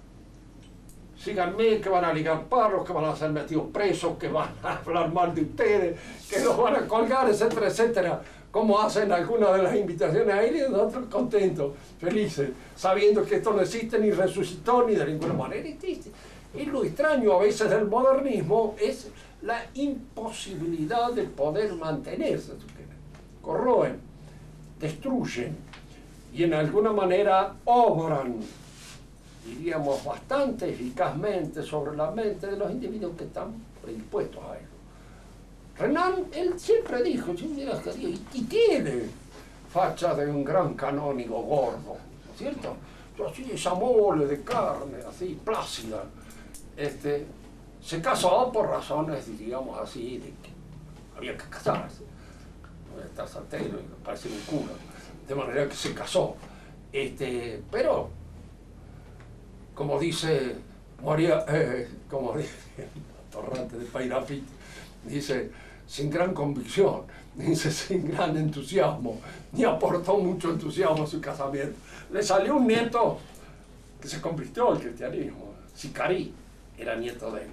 S2: Síganme, que van a ligar palos, que van a ser metidos presos, que van a hablar mal de ustedes, que los van a colgar, etcétera, etcétera. Como hacen algunas de las invitaciones a él, y nosotros contentos, felices, sabiendo que esto no existe, ni resucitó, ni de ninguna manera existe. Y lo extraño a veces del modernismo es la imposibilidad de poder mantenerse. Corroen, destruyen y en alguna manera obran, diríamos, bastante eficazmente sobre la mente de los individuos que están predispuestos a ello. Renan, él siempre dijo, y tiene facha de un gran canónigo gordo, ¿no es cierto? Así, esa mole de carne, así, plácida. Se casó por razones, diríamos así, de que había que casarse. No está soltero y me parece un cura. De manera que se casó. Pero, como dice María, como dice el Torrante de Pairafit, dice, sin gran convicción, dice, sin gran entusiasmo, ni aportó mucho entusiasmo a su casamiento. Le salió un nieto que se convirtió al cristianismo. Sicarí era nieto de él.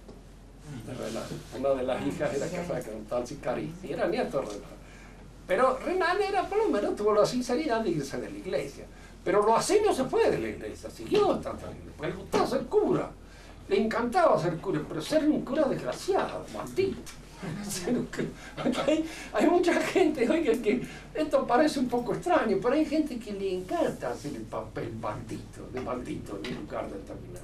S2: Una de las hijas era casada con un tal Sicarí, y era nieto de Renan. Pero Renan era, por lo menos, tuvo la sinceridad de irse de la iglesia. Pero lo así no se fue de la iglesia, siguió estando en la iglesia, porque le gustaba ser cura. Le encantaba ser cura, pero ser un cura desgraciado, maldito. Hay mucha gente, oiga, que esto parece un poco extraño, pero hay gente que le encanta hacer el papel maldito, de maldito en un lugar determinado.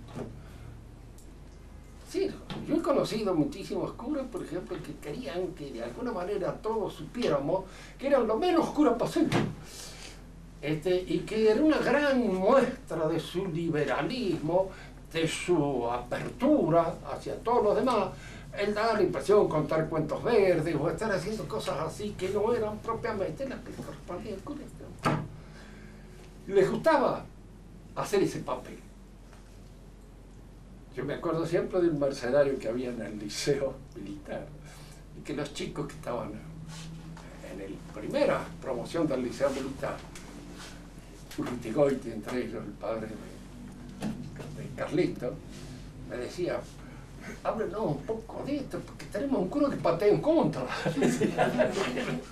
S2: Sí, yo he conocido muchísimos curas, por ejemplo, que querían que de alguna manera todos supiéramos que eran lo menos curas posible. Y que era una gran muestra de su liberalismo, de su apertura hacia todos los demás, el dar la impresión, contar cuentos verdes o estar haciendo cosas así que no eran propiamente las que correspondían al cura. Les gustaba hacer ese papel. Yo me acuerdo siempre de un mercenario que había en el liceo militar, y que los chicos que estaban en la primera promoción del liceo militar, Urrutigoiti, entre ellos el padre de Carlito, me decía, háblenos un poco de esto, porque tenemos un cura que patea en contra.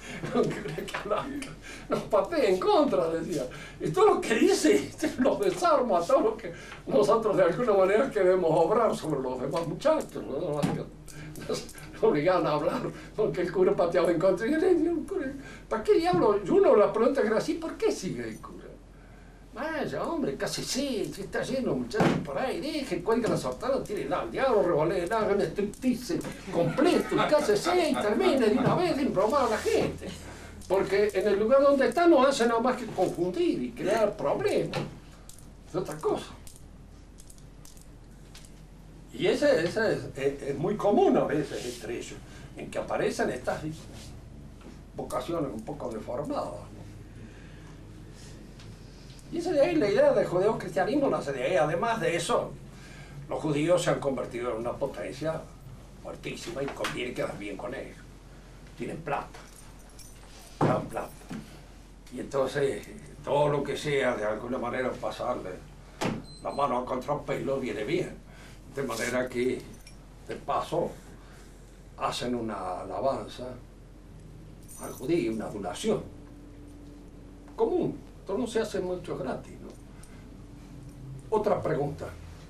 S2: Nos patea en contra, decía. Y todo lo que dice, los deshace. entusiasmo, a todo lo que nosotros de alguna manera queremos obrar sobre los demás muchachos, ¿no? Nos obligaban a hablar, porque el cura pateaba en contra, y el cura, ¿para qué diablo? Y uno la pregunta que era así, ¿por qué sigue el cura? Vaya, hombre, casi sí, está lleno de muchachos por ahí, deje, cuelga la sotana, tire el diablo, revolea, haga un striptease completo, y casi sí, y termine de una vez de embromar a la gente. Porque en el lugar donde está no hace nada más que confundir y crear problemas. Es otra cosa. Y ese es muy común a veces entre ellos, en que aparecen estas vocaciones un poco deformadas, ¿no? Y esa de ahí la idea del judeo-cristianismo nace de ahí. Además de eso, los judíos se han convertido en una potencia fuertísima y conviene quedar bien con ellos. Tienen plata, dan plata. Y entonces todo lo que sea de alguna manera pasarle la mano a contrapelo viene bien. De manera que de paso hacen una alabanza al judío, una adoración común. Esto no se hace mucho gratis, ¿no? Otra pregunta.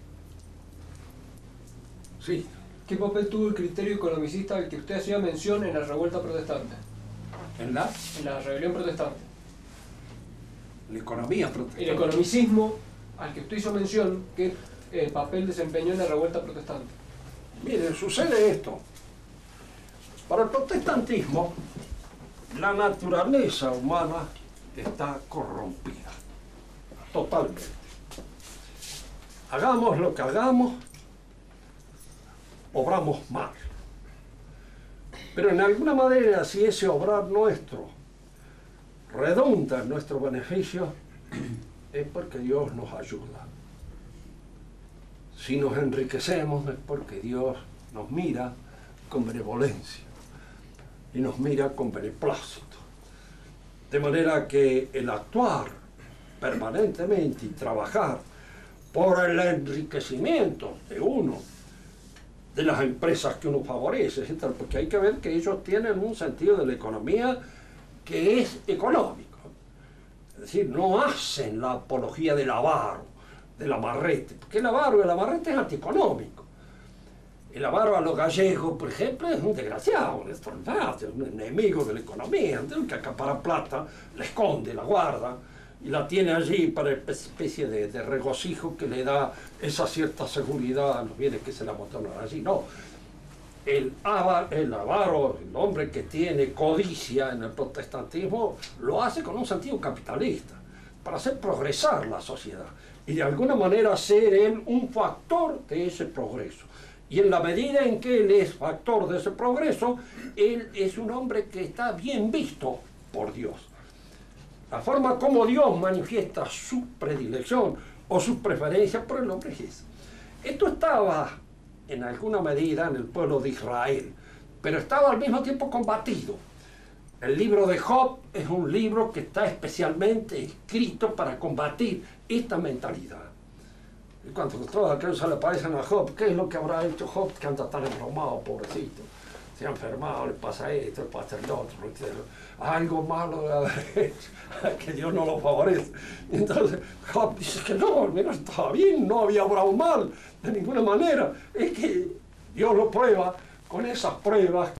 S2: Sí.
S3: ¿Qué papel tuvo el criterio economicista al que usted hacía mención en la revuelta protestante?
S2: ¿En la?
S3: En la rebelión protestante.
S2: La economía protestante.
S3: El economicismo al que usted hizo mención, ¿qué papel desempeñó en la revuelta protestante?
S2: Miren, sucede esto. Para el protestantismo, la naturaleza humana está corrompida, totalmente. Hagamos lo que hagamos, obramos mal. Pero en alguna manera, si ese obrar nuestro redunda en nuestro beneficio, es porque Dios nos ayuda. Si nos enriquecemos, es porque Dios nos mira con benevolencia y nos mira con beneplácito. De manera que el actuar permanentemente y trabajar por el enriquecimiento de uno, de las empresas que uno favorece, etc., porque hay que ver que ellos tienen un sentido de la economía que es económico. Es decir, no hacen la apología del avaro, del amarrete, porque el avaro y el amarrete es antieconómico. El avaro a los gallegos, por ejemplo, es un desgraciado, es un enemigo de la economía, entonces que acapara plata, la esconde, la guarda y la tiene allí para especie de regocijo que le da esa cierta seguridad a los bienes que se le amontonan allí. No, el avaro, el hombre que tiene codicia en el protestantismo, lo hace con un sentido capitalista, para hacer progresar la sociedad y de alguna manera ser él un factor de ese progreso. Y en la medida en que él es factor de ese progreso, él es un hombre que está bien visto por Dios. La forma como Dios manifiesta su predilección o su preferencia por el hombre es esa. Esto estaba en alguna medida en el pueblo de Israel, pero estaba al mismo tiempo combatido. El libro de Job es un libro que está especialmente escrito para combatir esta mentalidad. Y cuando todos aquellos se le parecen a Job, ¿qué es lo que habrá hecho Job que anda tan enbromado, pobrecito? Se ha enfermado, le pasa esto, le pasa el otro, algo malo de haber hecho, que Dios no lo favorece. Y entonces Job dice que no, mira, estaba bien, no había obrado mal de ninguna manera. Es que Dios lo prueba con esas pruebas